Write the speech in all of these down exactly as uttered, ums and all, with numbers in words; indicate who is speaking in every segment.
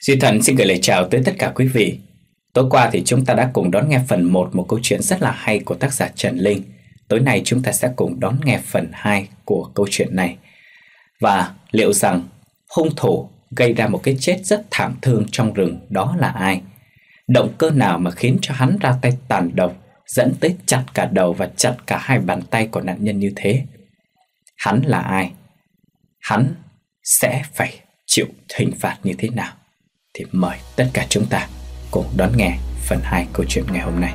Speaker 1: Duy Thần xin gửi lời chào tới tất cả quý vị. Tối qua thì chúng ta đã cùng đón nghe phần một một câu chuyện rất là hay của tác giả Trần Linh. Tối nay chúng ta sẽ cùng đón nghe phần hai của câu chuyện này. Và liệu rằng hung thủ gây ra một cái chết rất thảm thương trong rừng đó là ai? Động cơ nào mà khiến cho hắn ra tay tàn độc, dẫn tới chặt cả đầu và chặt cả hai bàn tay của nạn nhân như thế? Hắn là ai? Hắn sẽ phải chịu hình phạt như thế nào? Thì mời tất cả chúng ta cùng đón nghe phần hai câu chuyện ngày hôm nay.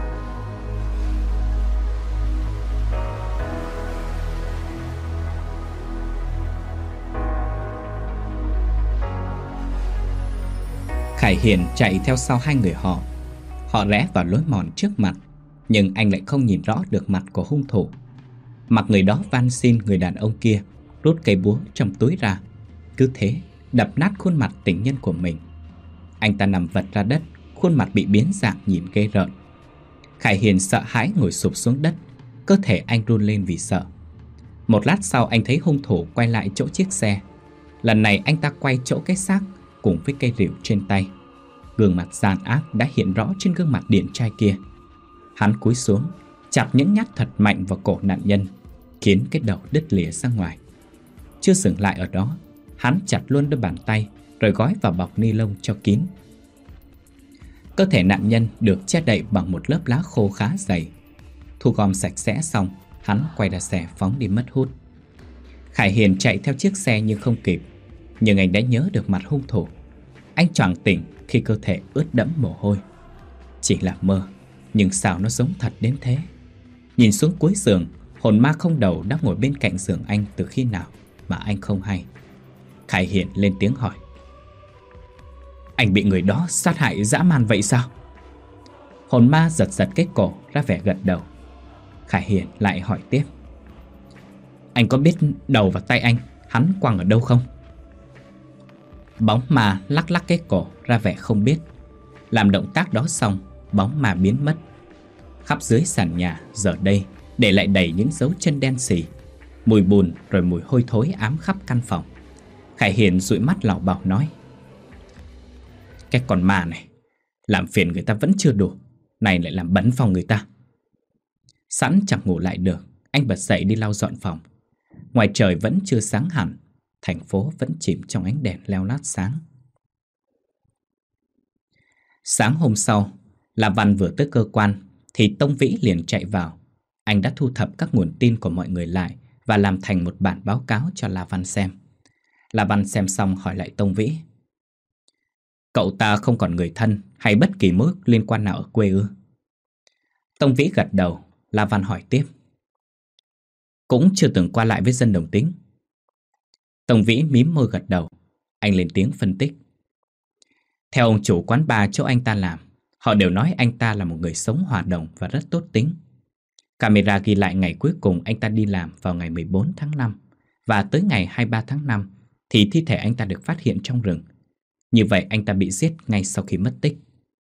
Speaker 1: Khải Hiền chạy theo sau hai người họ. Họ rẽ vào lối mòn trước mặt, nhưng anh lại không nhìn rõ được mặt của hung thủ. Mặc người đó van xin người đàn ông kia rút cây búa trong túi ra, cứ thế đập nát khuôn mặt tình nhân của mình. Anh ta nằm vật ra đất, khuôn mặt bị biến dạng nhìn ghê rợn. Khải Hiền sợ hãi ngồi sụp xuống đất, cơ thể anh run lên vì sợ. Một lát sau anh thấy hung thủ quay lại chỗ chiếc xe. Lần này anh ta quay chỗ cái xác cùng với cây rìu trên tay. Gương mặt gian ác đã hiện rõ trên gương mặt điển trai kia. Hắn cúi xuống, chặt những nhát thật mạnh vào cổ nạn nhân, khiến cái đầu đứt lìa ra ngoài. Chưa dừng lại ở đó, hắn chặt luôn đôi bàn tay rồi gói vào bọc ni lông cho kín. Cơ thể nạn nhân được che đậy bằng một lớp lá khô khá dày. Thu gom sạch sẽ xong, hắn quay ra xe phóng đi mất hút. Khải Hiền chạy theo chiếc xe nhưng không kịp. Nhưng anh đã nhớ được mặt hung thủ. Anh choàng tỉnh khi cơ thể ướt đẫm mồ hôi. Chỉ là mơ, nhưng sao nó giống thật đến thế? Nhìn xuống cuối giường, hồn ma không đầu đã ngồi bên cạnh giường anh từ khi nào mà anh không hay. Khải Hiền lên tiếng hỏi: "Anh bị người đó sát hại dã man vậy sao?" Hồn ma giật giật cái cổ ra vẻ gật đầu. Khải Hiền lại hỏi tiếp: "Anh có biết đầu và tay anh hắn quăng ở đâu không?" Bóng ma lắc lắc cái cổ ra vẻ không biết. Làm động tác đó xong, bóng ma biến mất. Khắp dưới sàn nhà giờ đây để lại đầy những dấu chân đen sì, mùi bùn rồi mùi hôi thối ám khắp căn phòng. Khải Hiền dụi mắt lảo bảo nói: "Cái con ma này, làm phiền người ta vẫn chưa đủ, này lại làm bấn phòng người ta." Sẵn chẳng ngủ lại được, anh bật dậy đi lau dọn phòng. Ngoài trời vẫn chưa sáng hẳn, thành phố vẫn chìm trong ánh đèn leo lát sáng. Sáng hôm sau, La Văn vừa tới cơ quan thì Tông Vĩ liền chạy vào. Anh đã thu thập các nguồn tin của mọi người lại và làm thành một bản báo cáo cho La Văn xem. La Văn xem xong hỏi lại Tông Vĩ: "Cậu ta không còn người thân hay bất kỳ mối liên quan nào ở quê ư?" Tông Vĩ gật đầu. La Văn hỏi tiếp: "Cũng chưa từng qua lại với dân Đồng Tính?" Tông Vĩ mím môi gật đầu. Anh lên tiếng phân tích: "Theo ông chủ quán bar chỗ anh ta làm, họ đều nói anh ta là một người sống hòa đồng và rất tốt tính. Camera ghi lại ngày cuối cùng anh ta đi làm vào ngày mười bốn tháng năm, và tới ngày hai mươi ba tháng năm thì thi thể anh ta được phát hiện trong rừng. Như vậy anh ta bị giết ngay sau khi mất tích."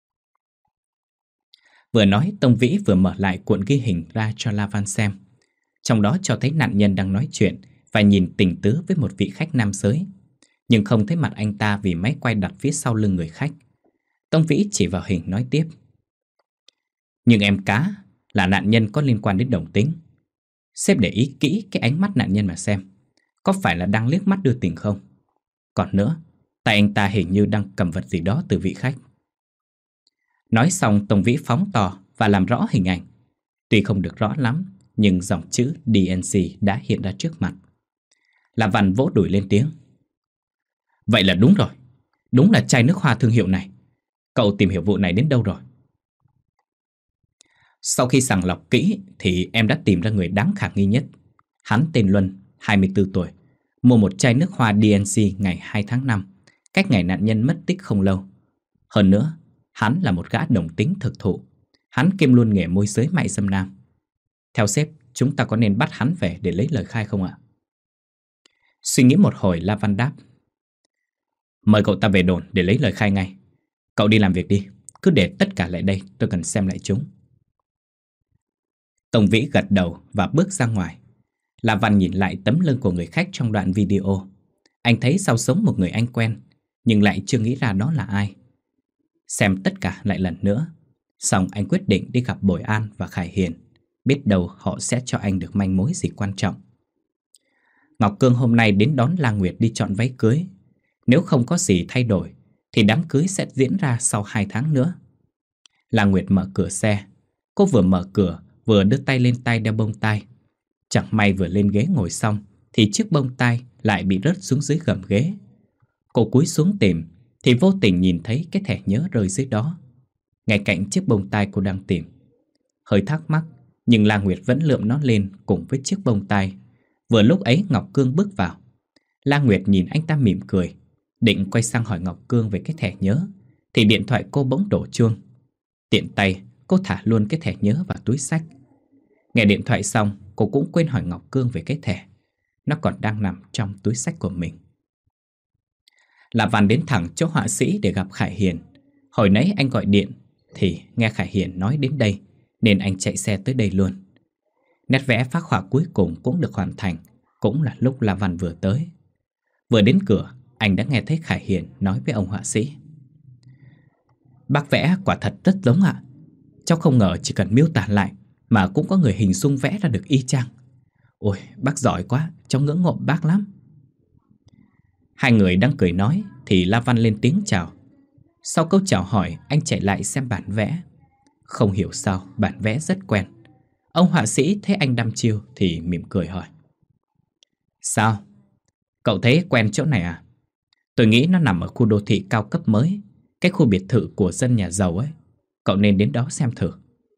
Speaker 1: Vừa nói, Tông Vĩ vừa mở lại cuộn ghi hình ra cho La Văn xem. Trong đó cho thấy nạn nhân đang nói chuyện và nhìn tình tứ với một vị khách nam giới, nhưng không thấy mặt anh ta vì máy quay đặt phía sau lưng người khách. Tông Vĩ chỉ vào hình nói tiếp: "Nhưng em cá là nạn nhân có liên quan đến Đồng Tính. Sếp để ý kỹ cái ánh mắt nạn nhân mà xem, có phải là đang liếc mắt đưa tình không? Còn nữa, tay anh ta hình như đang cầm vật gì đó từ vị khách." Nói xong, Tông Vĩ phóng to và làm rõ hình ảnh. Tuy không được rõ lắm, nhưng dòng chữ đê en xê đã hiện ra trước mặt. La Văn vỗ đùi lên tiếng: "Vậy là đúng rồi, đúng là chai nước hoa thương hiệu này. Cậu tìm hiểu vụ này đến đâu rồi?" "Sau khi sàng lọc kỹ thì em đã tìm ra người đáng khả nghi nhất. Hắn tên Luân, hai mươi tư tuổi, mua một chai nước hoa đê en xê ngày hai tháng năm, cách ngày nạn nhân mất tích không lâu. Hơn nữa, hắn là một gã Đồng Tính thực thụ. Hắn kiêm luôn nghề môi giới mại dâm nam. Theo sếp, chúng ta có nên bắt hắn về để lấy lời khai không ạ?" Suy nghĩ một hồi, La Văn đáp: "Mời cậu ta về đồn để lấy lời khai ngay. Cậu đi làm việc đi, cứ để tất cả lại đây, tôi cần xem lại chúng." Tông Vĩ gật đầu và bước ra ngoài. La Văn nhìn lại tấm lưng của người khách trong đoạn video. Anh thấy sao sống một người anh quen, nhưng lại chưa nghĩ ra đó là ai. Xem tất cả lại lần nữa, xong anh quyết định đi gặp Bội An và Khải Hiền. Biết đâu họ sẽ cho anh được manh mối gì quan trọng. Ngọc Cương hôm nay đến đón La Nguyệt đi chọn váy cưới. Nếu không có gì thay đổi thì đám cưới sẽ diễn ra sau hai tháng nữa. La Nguyệt mở cửa xe. Cô vừa mở cửa vừa đưa tay lên tay đeo bông tai. Chẳng may vừa lên ghế ngồi xong thì chiếc bông tai lại bị rớt xuống dưới gầm ghế. Cô cúi xuống tìm thì vô tình nhìn thấy cái thẻ nhớ rơi dưới đó, ngay cạnh chiếc bông tai cô đang tìm. Hơi thắc mắc, nhưng La Nguyệt vẫn lượm nó lên cùng với chiếc bông tai. Vừa lúc ấy Ngọc Cương bước vào. La Nguyệt nhìn anh ta mỉm cười, định quay sang hỏi Ngọc Cương về cái thẻ nhớ thì điện thoại cô bỗng đổ chuông. Tiện tay cô thả luôn cái thẻ nhớ vào túi xách. Nghe điện thoại xong, cô cũng quên hỏi Ngọc Cương về cái thẻ. Nó còn đang nằm trong túi xách của mình. La Văn đến thẳng chỗ họa sĩ để gặp Khải Hiền. Hồi nãy anh gọi điện thì nghe Khải Hiền nói đến đây nên anh chạy xe tới đây luôn. Nét vẽ phác họa cuối cùng cũng được hoàn thành, cũng là lúc La Văn vừa tới. Vừa đến cửa, anh đã nghe thấy Khải Hiền nói với ông họa sĩ: "Bác vẽ quả thật rất giống ạ. Cháu không ngờ chỉ cần miêu tả lại mà cũng có người hình dung vẽ ra được y chang. Ôi, bác giỏi quá, cháu ngưỡng mộ bác lắm." Hai người đang cười nói thì La Văn lên tiếng chào. Sau câu chào hỏi, anh chạy lại xem bản vẽ. Không hiểu sao bản vẽ rất quen. Ông họa sĩ thấy anh đăm chiêu thì mỉm cười hỏi: "Sao? Cậu thấy quen chỗ này à? Tôi nghĩ nó nằm ở khu đô thị cao cấp mới, cái khu biệt thự của dân nhà giàu ấy. Cậu nên đến đó xem thử."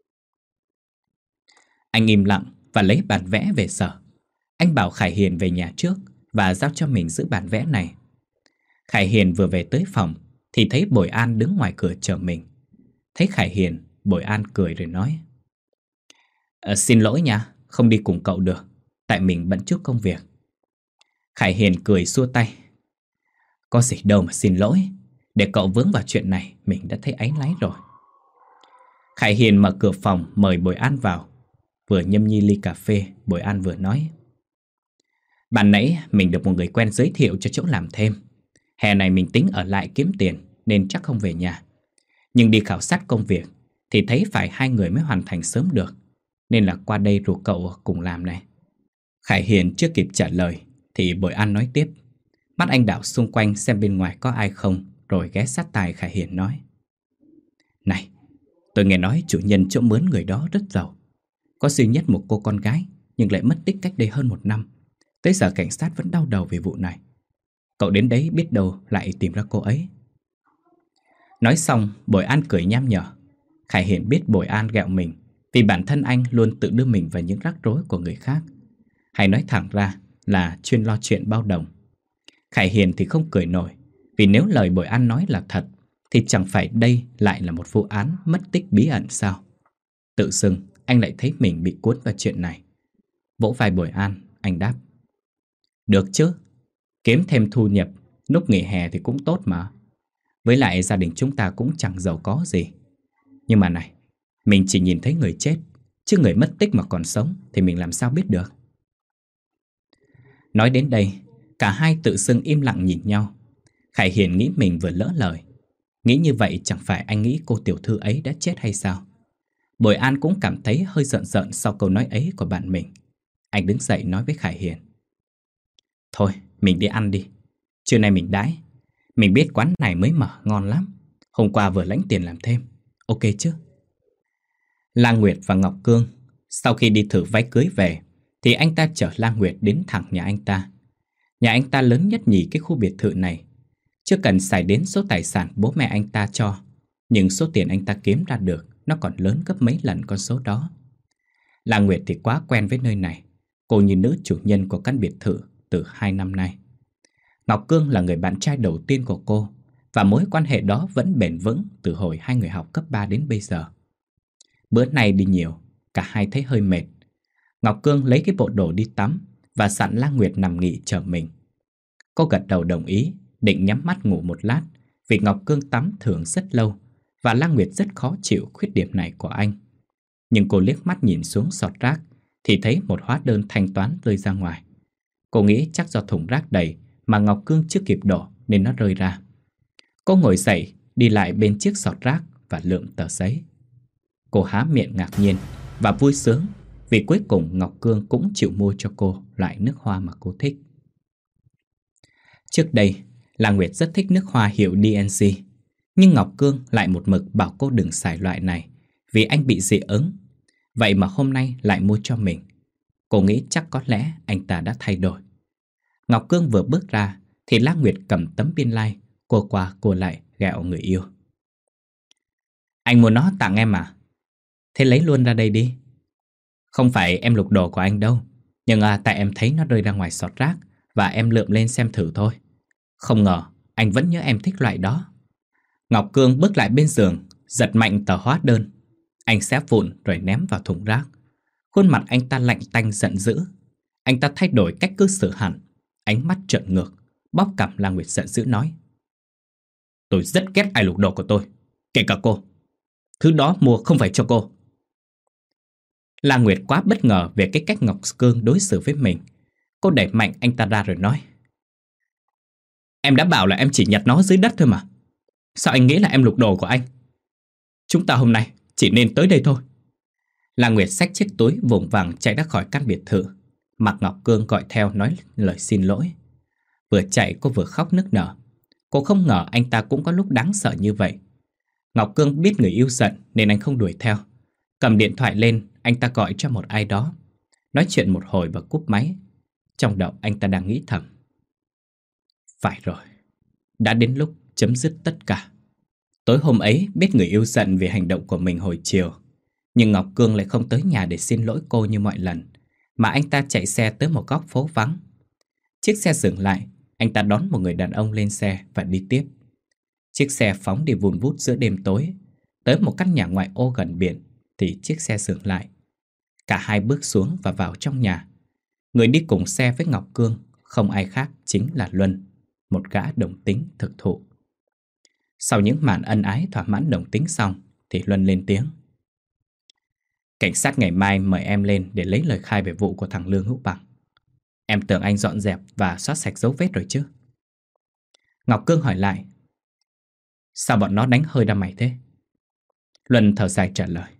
Speaker 1: Anh im lặng và lấy bản vẽ về sở. Anh bảo Khải Hiền về nhà trước và giao cho mình giữ bản vẽ này. Khải Hiền vừa về tới phòng thì thấy Bội An đứng ngoài cửa chờ mình. Thấy Khải Hiền, Bội An cười rồi nói: "Ờ, xin lỗi nha, không đi cùng cậu được, tại mình bận chút công việc." Khải Hiền cười xua tay: "Có gì đâu mà xin lỗi, để cậu vướng vào chuyện này mình đã thấy áy náy rồi." Khải Hiền mở cửa phòng mời Bội An vào. Vừa nhâm nhi ly cà phê, Bội An vừa nói: "Ban nãy mình được một người quen giới thiệu cho chỗ làm thêm. Hè này mình tính ở lại kiếm tiền nên chắc không về nhà. Nhưng đi khảo sát công việc thì thấy phải hai người mới hoàn thành sớm được, nên là qua đây rủ cậu cùng làm này." Khải Hiền chưa kịp trả lời thì Bội An nói tiếp. Mắt anh đảo xung quanh xem bên ngoài có ai không, rồi ghé sát tai Khải Hiền nói: "Này, tôi nghe nói chủ nhân chỗ mướn người đó rất giàu. Có duy nhất một cô con gái, nhưng lại mất tích cách đây hơn một năm. Tới giờ cảnh sát vẫn đau đầu về vụ này. Cậu đến đấy biết đâu lại tìm ra cô ấy." Nói xong, Bội An cười nham nhở. Khải Hiền biết Bội An ghẹo mình vì bản thân anh luôn tự đưa mình vào những rắc rối của người khác, hay nói thẳng ra là chuyên lo chuyện bao đồng. Khải Hiền thì không cười nổi, vì nếu lời Bội An nói là thật thì chẳng phải đây lại là một vụ án mất tích bí ẩn sao? Tự dưng anh lại thấy mình bị cuốn vào chuyện này. Vỗ vai Bội An, anh đáp: "Được chứ, kiếm thêm thu nhập lúc nghỉ hè thì cũng tốt mà. Với lại gia đình chúng ta cũng chẳng giàu có gì. Nhưng mà này, mình chỉ nhìn thấy người chết, chứ người mất tích mà còn sống thì mình làm sao biết được." Nói đến đây, cả hai tự dưng im lặng nhìn nhau. Khải Hiền nghĩ mình vừa lỡ lời. Nghĩ như vậy chẳng phải anh nghĩ cô tiểu thư ấy đã chết hay sao? Bội An cũng cảm thấy hơi giận giận sau câu nói ấy của bạn mình. Anh đứng dậy nói với Khải Hiền: "Thôi, mình đi ăn đi. Trưa nay mình đãi. Mình biết quán này mới mở ngon lắm. Hôm qua vừa lãnh tiền làm thêm. Ok chứ?" La Nguyệt và Ngọc Cương sau khi đi thử váy cưới về thì anh ta chở La Nguyệt đến thẳng nhà anh ta. Nhà anh ta lớn nhất nhì cái khu biệt thự này. Chưa cần xài đến số tài sản bố mẹ anh ta cho, nhưng số tiền anh ta kiếm ra được nó còn lớn gấp mấy lần con số đó. La Nguyệt thì quá quen với nơi này. Cô như nữ chủ nhân của căn biệt thự từ hai năm nay. Ngọc Cương là người bạn trai đầu tiên của cô, và mối quan hệ đó vẫn bền vững từ hồi hai người học cấp ba đến bây giờ. Bữa nay đi nhiều, cả hai thấy hơi mệt. Ngọc Cương lấy cái bộ đồ đi tắm và dặn La Nguyệt nằm nghỉ chờ mình. Cô gật đầu đồng ý, định nhắm mắt ngủ một lát, vì Ngọc Cương tắm thường rất lâu và La Nguyệt rất khó chịu khuyết điểm này của anh. Nhưng cô liếc mắt nhìn xuống sọt rác thì thấy một hóa đơn thanh toán rơi ra ngoài. Cô nghĩ chắc do thùng rác đầy mà Ngọc Cương chưa kịp đổ nên nó rơi ra. Cô ngồi dậy, đi lại bên chiếc giọt rác và lượm tờ giấy. Cô há miệng ngạc nhiên và vui sướng vì cuối cùng Ngọc Cương cũng chịu mua cho cô loại nước hoa mà cô thích. Trước đây, La Nguyệt rất thích nước hoa hiệu đê en xê, nhưng Ngọc Cương lại một mực bảo cô đừng xài loại này vì anh bị dị ứng. Vậy mà hôm nay lại mua cho mình. Cô nghĩ chắc có lẽ anh ta đã thay đổi. Ngọc Cương vừa bước ra thì La Nguyệt cầm tấm biên lai, cô qua cô lại ghẹo người yêu. Anh muốn nó tặng em à? Thế lấy luôn ra đây đi. Không phải em lục đồ của anh đâu, nhưng à, tại em thấy nó rơi ra ngoài xọt rác và em lượm lên xem thử thôi. Không ngờ anh vẫn nhớ em thích loại đó. Ngọc Cương bước lại bên giường, giật mạnh tờ hóa đơn. Anh xé vụn rồi ném vào thùng rác. Khuôn mặt anh ta lạnh tanh giận dữ. Anh ta thay đổi cách cư xử hẳn, ánh mắt trợn ngược, bóp cằm La Nguyệt giận dữ nói: Tôi rất ghét ai lục đồ của tôi, kể cả cô. Thứ đó mua không phải cho cô. La Nguyệt quá bất ngờ về cái cách Ngọc Cương đối xử với mình. Cô đẩy mạnh anh ta ra rồi nói: Em đã bảo là em chỉ nhặt nó dưới đất thôi mà. Sao anh nghĩ là em lục đồ của anh? Chúng ta hôm nay chỉ nên tới đây thôi. La Nguyệt xách chiếc túi vùng vàng chạy ra khỏi căn biệt thự. Mạc Ngọc Cương gọi theo nói lời xin lỗi. Vừa chạy cô vừa khóc nức nở. Cô không ngờ anh ta cũng có lúc đáng sợ như vậy. Ngọc Cương biết người yêu giận nên anh không đuổi theo. Cầm điện thoại lên, anh ta gọi cho một ai đó. Nói chuyện một hồi và cúp máy. Trong đầu anh ta đang nghĩ thầm: Phải rồi, đã đến lúc chấm dứt tất cả. Tối hôm ấy biết người yêu giận vì hành động của mình hồi chiều, nhưng Ngọc Cương lại không tới nhà để xin lỗi cô như mọi lần, mà anh ta chạy xe tới một góc phố vắng. Chiếc xe dừng lại, anh ta đón một người đàn ông lên xe và đi tiếp. Chiếc xe phóng đi vun vút giữa đêm tối. Tới một căn nhà ngoại ô gần biển thì chiếc xe dừng lại. Cả hai bước xuống và vào trong nhà. Người đi cùng xe với Ngọc Cương không ai khác chính là Luân, một gã đồng tính thực thụ. Sau những màn ân ái thỏa mãn đồng tính xong thì Luân lên tiếng: Cảnh sát ngày mai mời em lên để lấy lời khai về vụ của thằng Lương Hữu Bằng. Em tưởng anh dọn dẹp và xóa sạch dấu vết rồi chứ? Ngọc Cương hỏi lại: Sao bọn nó đánh hơi ra mày thế? Luân thở dài trả lời: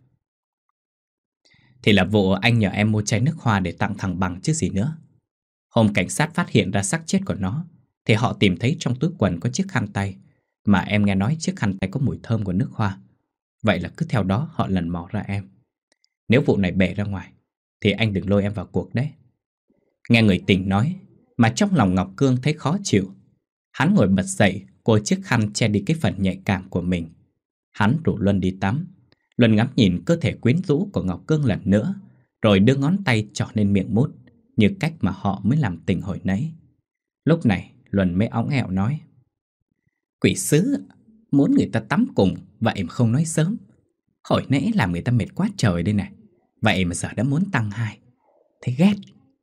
Speaker 1: Thì là vụ anh nhờ em mua chai nước hoa để tặng thằng Bằng chứ gì nữa. Hôm cảnh sát phát hiện ra xác chết của nó thì họ tìm thấy trong túi quần có chiếc khăn tay, mà em nghe nói chiếc khăn tay có mùi thơm của nước hoa. Vậy là cứ theo đó họ lần mò ra em. Nếu vụ này bể ra ngoài thì anh đừng lôi em vào cuộc đấy. Nghe người tình nói mà trong lòng Ngọc Cương thấy khó chịu. Hắn ngồi bật dậy, cô chiếc khăn che đi cái phần nhạy cảm của mình. Hắn rủ Luân đi tắm. Luân ngắm nhìn cơ thể quyến rũ của Ngọc Cương lần nữa, rồi đưa ngón tay trỏ lên miệng mút, như cách mà họ mới làm tình hồi nãy. Lúc này Luân mới óng ẹo nói: Quỷ sứ, muốn người ta tắm cùng vậy mà không nói sớm. Hồi nãy làm người ta mệt quá trời đây này, vậy mà giờ đã muốn tăng hai. Thấy ghét.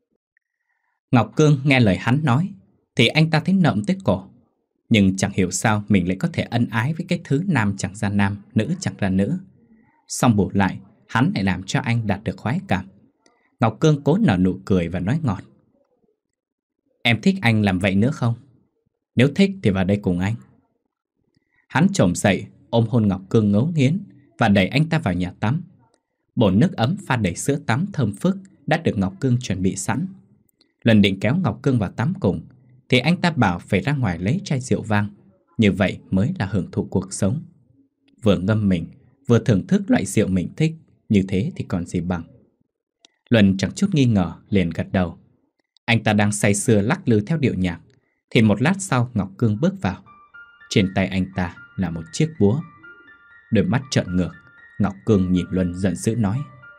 Speaker 1: Ngọc Cương nghe lời hắn nói thì anh ta thấy nợm tới cổ. Nhưng chẳng hiểu sao mình lại có thể ân ái với cái thứ nam chẳng ra nam, nữ chẳng ra nữ. Xong bù lại, hắn lại làm cho anh đạt được khoái cảm. Ngọc Cương cố nở nụ cười và nói ngọt: Em thích anh làm vậy nữa không? Nếu thích thì vào đây cùng anh. Hắn chồm dậy, ôm hôn Ngọc Cương ngấu nghiến và đẩy anh ta vào nhà tắm. Bồn nước ấm pha đầy sữa tắm thơm phức đã được Ngọc Cương chuẩn bị sẵn. Lần định kéo Ngọc Cương vào tắm cùng thì anh ta bảo phải ra ngoài lấy chai rượu vang. Như vậy mới là hưởng thụ cuộc sống. Vừa ngâm mình, vừa thưởng thức loại rượu mình thích, như thế thì còn gì bằng. Luân chẳng chút nghi ngờ liền gật đầu. Anh ta đang say sưa lắc lư theo điệu nhạc thì một lát sau Ngọc Cương bước vào. Trên tay anh ta là một chiếc búa. Đôi mắt trợn ngược, Ngọc Cương nhìn Luân giận dữ nói: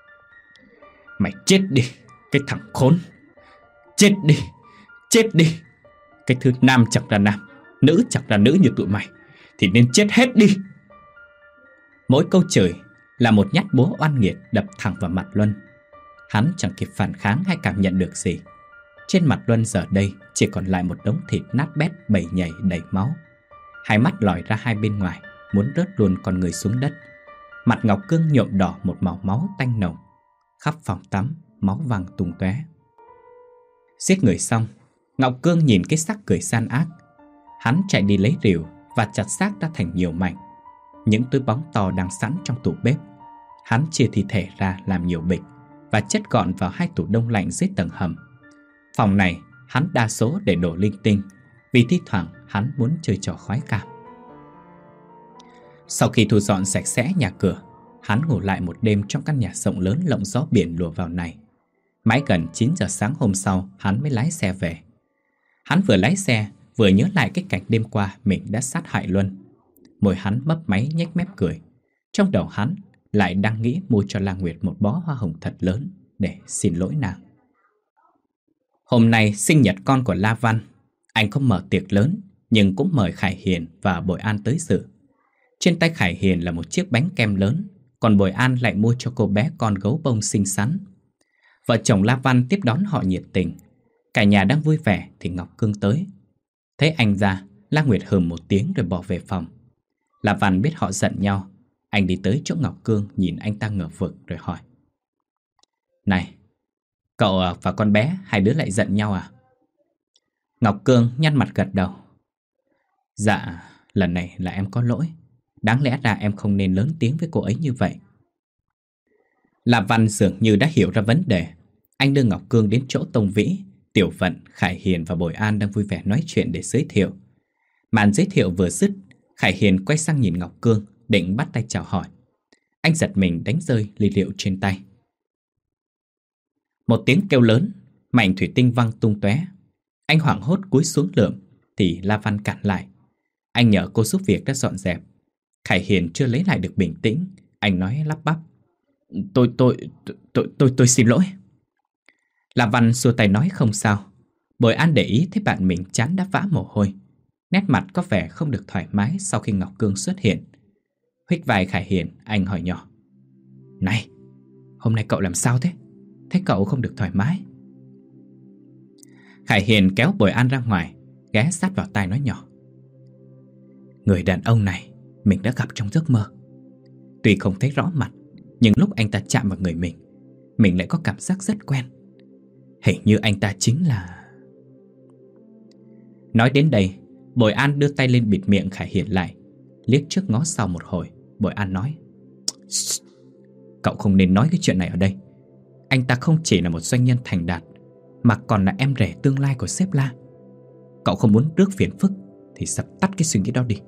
Speaker 1: Mày chết đi, cái thằng khốn! Chết đi, chết đi! Cái thứ nam chẳng ra nam, nữ chẳng ra nữ như tụi mày thì nên chết hết đi! Mỗi câu chửi là một nhát búa oan nghiệt đập thẳng vào mặt Luân. Hắn chẳng kịp phản kháng hay cảm nhận được gì. Trên mặt Luân giờ đây chỉ còn lại một đống thịt nát bét bầy nhầy đầy máu. Hai mắt lòi ra hai bên ngoài, muốn rớt luôn con người xuống đất. Mặt Ngọc Cương nhuộm đỏ một màu máu tanh nồng. Khắp phòng tắm, máu văng tung tóe. Giết người xong, Ngọc Cương nhìn cái xác cười gian ác. Hắn chạy đi lấy rìu và chặt xác ra thành nhiều mảnh. Những túi bóng to đang sẵn trong tủ bếp. Hắn chia thi thể ra làm nhiều bịch và chất gọn vào hai tủ đông lạnh dưới tầng hầm. Phòng này hắn đa số để đổ linh tinh, vì thi thoảng hắn muốn chơi trò khoái cảm. Sau khi thu dọn sạch sẽ nhà cửa, hắn ngủ lại một đêm trong căn nhà rộng lớn lộng gió biển lùa vào này. Mãi gần chín giờ sáng hôm sau, hắn mới lái xe về. Hắn vừa lái xe, vừa nhớ lại cái cảnh đêm qua mình đã sát hại Luân. Môi hắn mấp máy nhếch mép cười. Trong đầu hắn lại đang nghĩ mua cho La Nguyệt một bó hoa hồng thật lớn để xin lỗi nàng. Hôm nay sinh nhật con của La Văn. Anh không mở tiệc lớn, nhưng cũng mời Khải Hiền và Bội An tới dự. Trên tay Khải Hiền là một chiếc bánh kem lớn, còn Bội An lại mua cho cô bé con gấu bông xinh xắn. Vợ chồng La Văn tiếp đón họ nhiệt tình. Cả nhà đang vui vẻ thì Ngọc Cương tới. Thấy anh ra, La Nguyệt hừm một tiếng rồi bỏ về phòng. La Văn biết họ giận nhau. Anh đi tới chỗ Ngọc Cương, nhìn anh ta ngờ vực rồi hỏi: Này, cậu và con bé hai đứa lại giận nhau à? Ngọc Cương nhăn mặt gật đầu. Dạ, lần này là em có lỗi. Đáng lẽ ra em không nên lớn tiếng với cô ấy như vậy. La Văn dường như đã hiểu ra vấn đề. Anh đưa Ngọc Cương đến chỗ Tông Vĩ, Tiểu Vận, Khải Hiền và Bội An đang vui vẻ nói chuyện để giới thiệu. Màn giới thiệu vừa dứt, Khải Hiền quay sang nhìn Ngọc Cương, định bắt tay chào hỏi. Anh giật mình đánh rơi ly rượu trên tay. Một tiếng kêu lớn, mảnh thủy tinh văng tung tóe. Anh hoảng hốt cúi xuống lượm thì La Văn cản lại. Anh nhờ cô giúp việc đã dọn dẹp. Khải Hiền chưa lấy lại được bình tĩnh. Anh nói lắp bắp: Tôi, tôi, tôi, tôi, tôi, tôi xin lỗi. La Văn xua tay nói không sao. Bội An để ý thấy bạn mình trán đã vã mồ hôi. Nét mặt có vẻ không được thoải mái sau khi Ngọc Cương xuất hiện. Huých vai Khải Hiền, anh hỏi nhỏ: Này, hôm nay cậu làm sao thế? Thấy cậu không được thoải mái. Khải Hiền kéo Bội An ra ngoài, ghé sát vào tai nói nhỏ: Người đàn ông này mình đã gặp trong giấc mơ. Tuy không thấy rõ mặt, nhưng lúc anh ta chạm vào người mình, mình lại có cảm giác rất quen. Hình như anh ta chính là... Nói đến đây, Bội An đưa tay lên bịt miệng Khải Hiền lại. Liếc trước ngó sau một hồi, Bội An nói: Cậu không nên nói cái chuyện này ở đây. Anh ta không chỉ là một doanh nhân thành đạt, mà còn là em rể tương lai của sếp La. Cậu không muốn rước phiền phức thì dập tắt cái suy nghĩ đó đi.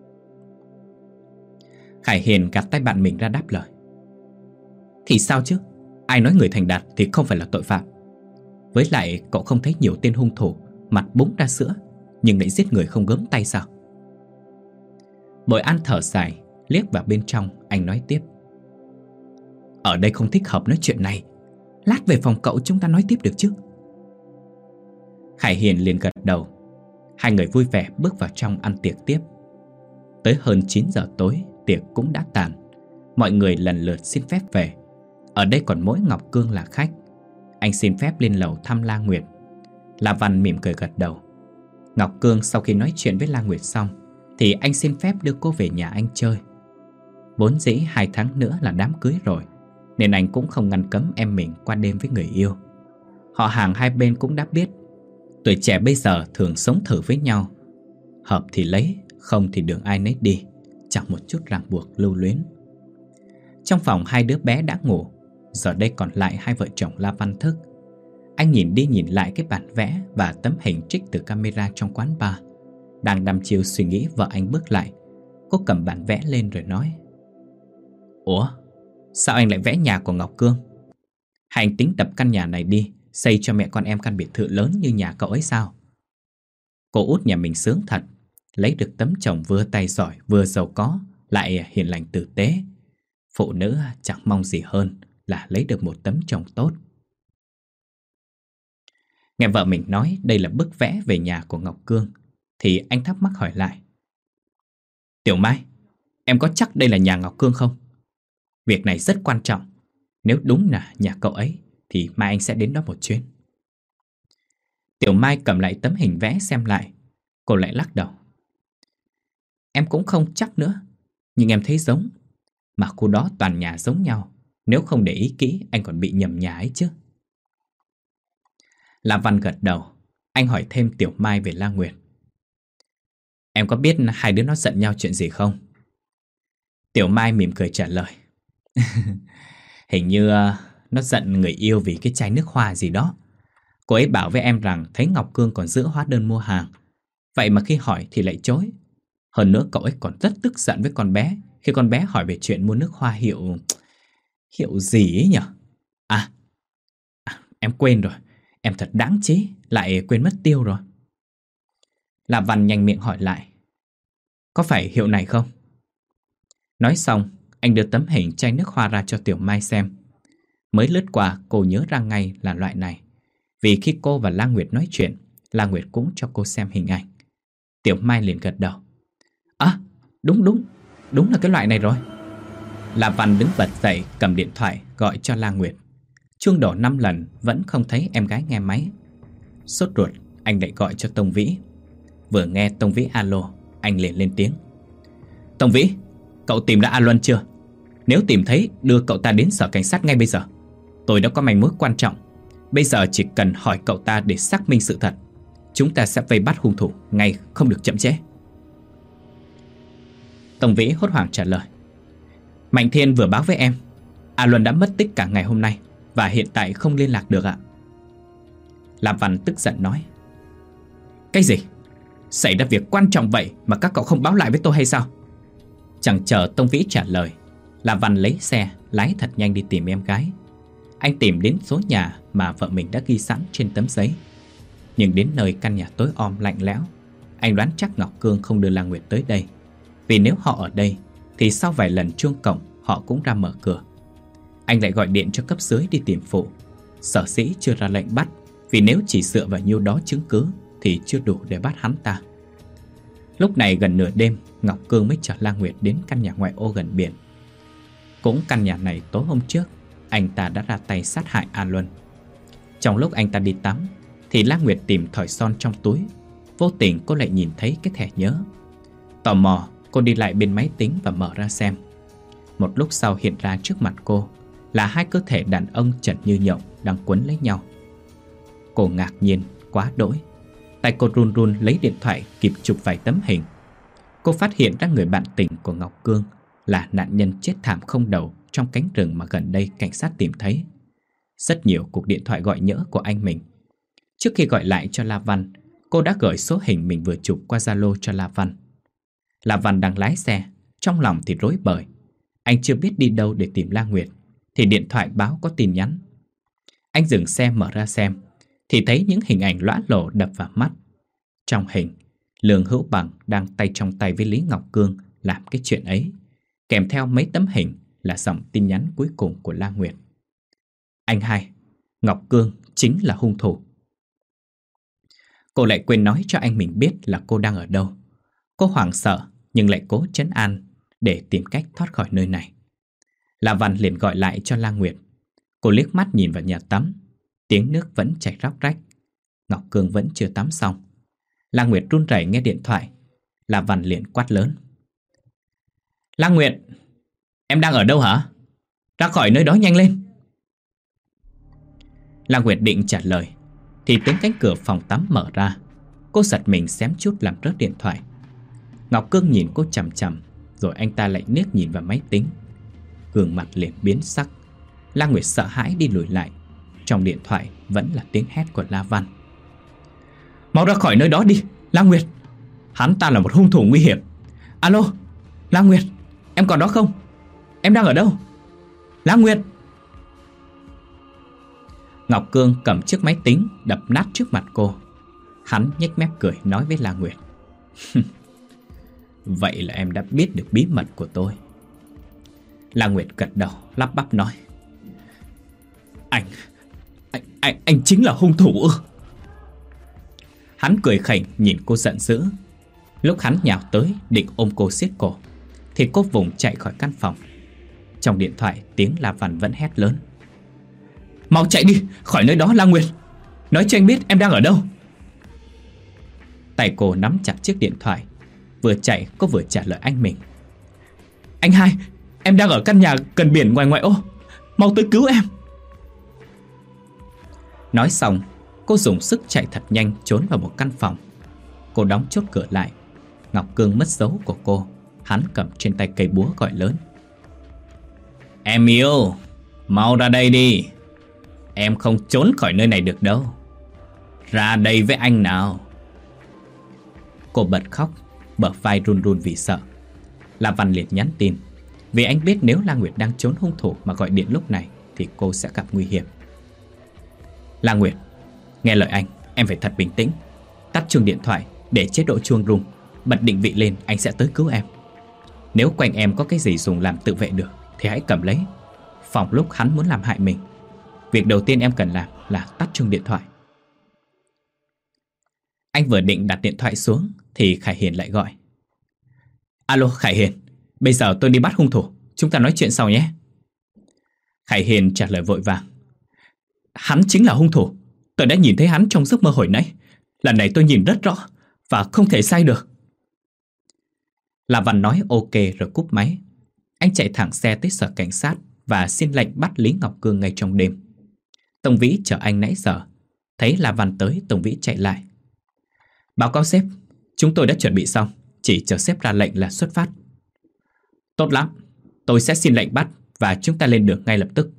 Speaker 1: Khải Hiền gạt tay bạn mình ra đáp lời: Thì sao chứ? Ai nói người thành đạt thì không phải là tội phạm? Với lại cậu không thấy nhiều tên hung thủ mặt búng ra sữa nhưng lại giết người không gớm tay sao? Bội An thở dài, liếc vào bên trong. Anh nói tiếp: Ở đây không thích hợp nói chuyện này. Lát về phòng cậu chúng ta nói tiếp được chứ? Khải Hiền liền gật đầu. Hai người vui vẻ bước vào trong ăn tiệc tiếp. Tới hơn chín giờ tối, tiệc cũng đã tàn. Mọi người lần lượt xin phép về. Ở đây còn mỗi Ngọc Cương là khách. Anh xin phép lên lầu thăm La Nguyệt. La Văn mỉm cười gật đầu. Ngọc Cương sau khi nói chuyện với La Nguyệt xong thì anh xin phép đưa cô về nhà anh chơi. Vốn dĩ hai tháng nữa là đám cưới rồi, nên anh cũng không ngăn cấm em mình qua đêm với người yêu. Họ hàng hai bên cũng đã biết tuổi trẻ bây giờ thường sống thử với nhau. Hợp thì lấy, không thì đường ai nấy đi, chẳng một chút ràng buộc lưu luyến. Trong phòng hai đứa bé đã ngủ. Giờ đây còn lại hai vợ chồng La Văn thức. Anh nhìn đi nhìn lại cái bản vẽ và tấm hình trích từ camera trong quán bar. Đang đăm chiêu suy nghĩ, vợ anh bước lại. Cô cầm bản vẽ lên rồi nói: Ủa, sao anh lại vẽ nhà của Ngọc Cương? Hay anh tính đập căn nhà này đi, xây cho mẹ con em căn biệt thự lớn như nhà cậu ấy sao? Cô út nhà mình sướng thật, lấy được tấm chồng vừa tài giỏi vừa giàu có, lại hiền lành tử tế. Phụ nữ chẳng mong gì hơn là lấy được một tấm chồng tốt. Nghe vợ mình nói đây là bức vẽ về nhà của Ngọc Cương thì anh thắc mắc hỏi lại: Tiểu Mai, em có chắc đây là nhà Ngọc Cương không? Việc này rất quan trọng. Nếu đúng là nhà cậu ấy thì mai anh sẽ đến đó một chuyến. Tiểu Mai cầm lại tấm hình vẽ xem lại. Cô lại lắc đầu: Em cũng không chắc nữa, nhưng em thấy giống. Mà khu đó toàn nhà giống nhau, nếu không để ý kỹ anh còn bị nhầm nhà ấy chứ. La Văn gật đầu. Anh hỏi thêm Tiểu Mai về La Nguyệt. Em có biết hai đứa nó giận nhau chuyện gì không? Tiểu Mai mỉm cười trả lời. Hình như uh, nó giận người yêu vì cái chai nước hoa gì đó. Cô ấy bảo với em rằng thấy Ngọc Cương còn giữ hóa đơn mua hàng. Vậy mà khi hỏi thì lại chối. Hơn nữa cậu ấy còn rất tức giận với con bé khi con bé hỏi về chuyện mua nước hoa hiệu... Hiệu gì ấy nhỉ? À, à em quên rồi. Em thật đáng chí, lại quên mất tiêu rồi. Lạp Văn nhanh miệng hỏi lại. Có phải hiệu này không? Nói xong, anh đưa tấm hình chai nước hoa ra cho Tiểu Mai xem. Mới lướt qua, cô nhớ ra ngay là loại này. Vì khi cô và La Nguyệt nói chuyện, La Nguyệt cũng cho cô xem hình ảnh. Tiểu Mai liền gật đầu. À, đúng đúng, đúng là cái loại này rồi. Lạp Văn đứng bật dậy, cầm điện thoại gọi cho La Nguyệt. Chuông đổ năm lần vẫn không thấy em gái nghe máy. Sốt ruột, anh lại gọi cho Tông Vĩ. Vừa nghe Tông Vĩ alo, anh liền lên tiếng. Tông Vĩ, cậu tìm ra A Luân chưa? Nếu tìm thấy, đưa cậu ta đến sở cảnh sát ngay bây giờ. Tôi đã có manh mối quan trọng. Bây giờ chỉ cần hỏi cậu ta để xác minh sự thật. Chúng ta sẽ vây bắt hung thủ ngay, không được chậm trễ. Tông Vĩ hốt hoảng trả lời. Mạnh Thiên vừa báo với em, A Luân đã mất tích cả ngày hôm nay và hiện tại không liên lạc được ạ. Lạp Văn tức giận nói. Cái gì? Xảy ra việc quan trọng vậy mà các cậu không báo lại với tôi hay sao? Chẳng chờ Tông Vĩ trả lời, Lạp Văn lấy xe lái thật nhanh đi tìm em gái. Anh tìm đến số nhà mà vợ mình đã ghi sẵn trên tấm giấy. Nhưng đến nơi căn nhà tối om lạnh lẽo, anh đoán chắc Ngọc Cương không đưa La Nguyệt tới đây. Vì nếu họ ở đây thì sau vài lần chuông cổng họ cũng ra mở cửa. Anh lại gọi điện cho cấp dưới đi tìm phụ. Sở dĩ chưa ra lệnh bắt, vì nếu chỉ dựa vào nhiêu đó chứng cứ thì chưa đủ để bắt hắn ta. Lúc này gần nửa đêm, Ngọc Cương mới chở La Nguyệt đến căn nhà ngoại ô gần biển. Cũng căn nhà này tối hôm trước anh ta đã ra tay sát hại A Luân. Trong lúc anh ta đi tắm thì La Nguyệt tìm thỏi son trong túi. Vô tình cô lại nhìn thấy cái thẻ nhớ. Tò mò, cô đi lại bên máy tính và mở ra xem. Một lúc sau hiện ra trước mặt cô là hai cơ thể đàn ông chật như nhộng đang quấn lấy nhau. Cô ngạc nhiên quá đỗi. Tay cô run run lấy điện thoại kịp chụp vài tấm hình. Cô phát hiện ra người bạn tình của Ngọc Cương là nạn nhân chết thảm không đầu trong cánh rừng mà gần đây cảnh sát tìm thấy. Rất nhiều cuộc điện thoại gọi nhỡ của anh mình. Trước khi gọi lại cho La Văn, cô đã gửi số hình mình vừa chụp qua Zalo cho La Văn. La Văn đang lái xe, trong lòng thì rối bời. Anh chưa biết đi đâu để tìm La Nguyệt thì điện thoại báo có tin nhắn. Anh dừng xe mở ra xem thì thấy những hình ảnh lõa lồ đập vào mắt. Trong hình, Lương Hữu Bằng đang tay trong tay với Lý Ngọc Cương làm cái chuyện ấy. Kèm theo mấy tấm hình là dòng tin nhắn cuối cùng của La Nguyệt. Anh hai, Ngọc Cương chính là hung thủ. Cô lại quên nói cho anh mình biết là cô đang ở đâu. Cô hoảng sợ nhưng lại cố trấn an để tìm cách thoát khỏi nơi này. La Văn liền gọi lại cho La Nguyệt. Cô liếc mắt nhìn vào nhà tắm. Tiếng nước vẫn chảy róc rách. Ngọc Cương vẫn chưa tắm xong. La Nguyệt run rẩy nghe điện thoại. La Văn liền quát lớn. La Nguyệt, em đang ở đâu hả? Ra khỏi nơi đó nhanh lên. La Nguyệt định trả lời thì tiếng cánh cửa phòng tắm mở ra. Cô giật mình xém chút làm rớt điện thoại. Ngọc Cương nhìn cô chằm chằm, rồi anh ta lại liếc nhìn vào máy tính. Gương mặt liền biến sắc. La Nguyệt sợ hãi đi lùi lại. Trong điện thoại vẫn là tiếng hét của La Văn. Mau ra khỏi nơi đó đi, La Nguyệt. Hắn ta là một hung thủ nguy hiểm. Alo, La Nguyệt, em còn đó không? Em đang ở đâu? La Nguyệt. Ngọc Cương cầm chiếc máy tính đập nát trước mặt cô. Hắn nhếch mép cười nói với La Nguyệt. Vậy là em đã biết được bí mật của tôi. La Nguyệt gật đầu lắp bắp nói. Anh, anh, anh, anh chính là hung thủ ư? Hắn cười khẩy nhìn cô giận dữ. Lúc hắn nhào tới định ôm cô siết cổ thì cô vùng chạy khỏi căn phòng. Trong điện thoại tiếng La Văn vẫn hét lớn. Mau chạy đi khỏi nơi đó La Nguyệt. Nói cho anh biết em đang ở đâu. Tay cô nắm chặt chiếc điện thoại. Vừa chạy cô vừa trả lời anh mình. Anh hai, em đang ở căn nhà gần biển ngoài ngoại ô. Mau tới cứu em. Nói xong cô dùng sức chạy thật nhanh trốn vào một căn phòng. Cô đóng chốt cửa lại. Ngọc Cương mất dấu của cô. Hắn cầm trên tay cây búa gọi lớn: "Em yêu, mau ra đây đi. Em không trốn khỏi nơi này được đâu. Ra đây với anh nào." Cô bật khóc, bờ vai run run vì sợ. La Văn liền nhắn tin, vì anh biết nếu La Nguyệt đang trốn hung thủ mà gọi điện lúc này thì cô sẽ gặp nguy hiểm. "La Nguyệt, nghe lời anh, em phải thật bình tĩnh. Tắt chuông điện thoại, để chế độ chuông rung, bật định vị lên, anh sẽ tới cứu em. Nếu quanh em có cái gì dùng làm tự vệ được thì hãy cầm lấy, phòng lúc hắn muốn làm hại mình. Việc đầu tiên em cần làm là tắt chuông điện thoại." Anh vừa định đặt điện thoại xuống thì Khải Hiền lại gọi: "Alo Khải Hiền, bây giờ tôi đi bắt hung thủ, chúng ta nói chuyện sau nhé." Khải Hiền trả lời vội vàng: "Hắn chính là hung thủ. Tôi đã nhìn thấy hắn trong giấc mơ hồi nãy. Lần này tôi nhìn rất rõ và không thể sai được." La Văn nói ok rồi cúp máy. Anh chạy thẳng xe tới sở cảnh sát và xin lệnh bắt Lý Ngọc Cương ngay trong đêm. Tông Vĩ chờ anh nãy giờ. Thấy La Văn tới, Tông Vĩ chạy lại: "Báo cáo sếp, chúng tôi đã chuẩn bị xong, chỉ chờ sếp ra lệnh là xuất phát." "Tốt lắm, tôi sẽ xin lệnh bắt và chúng ta lên đường ngay lập tức."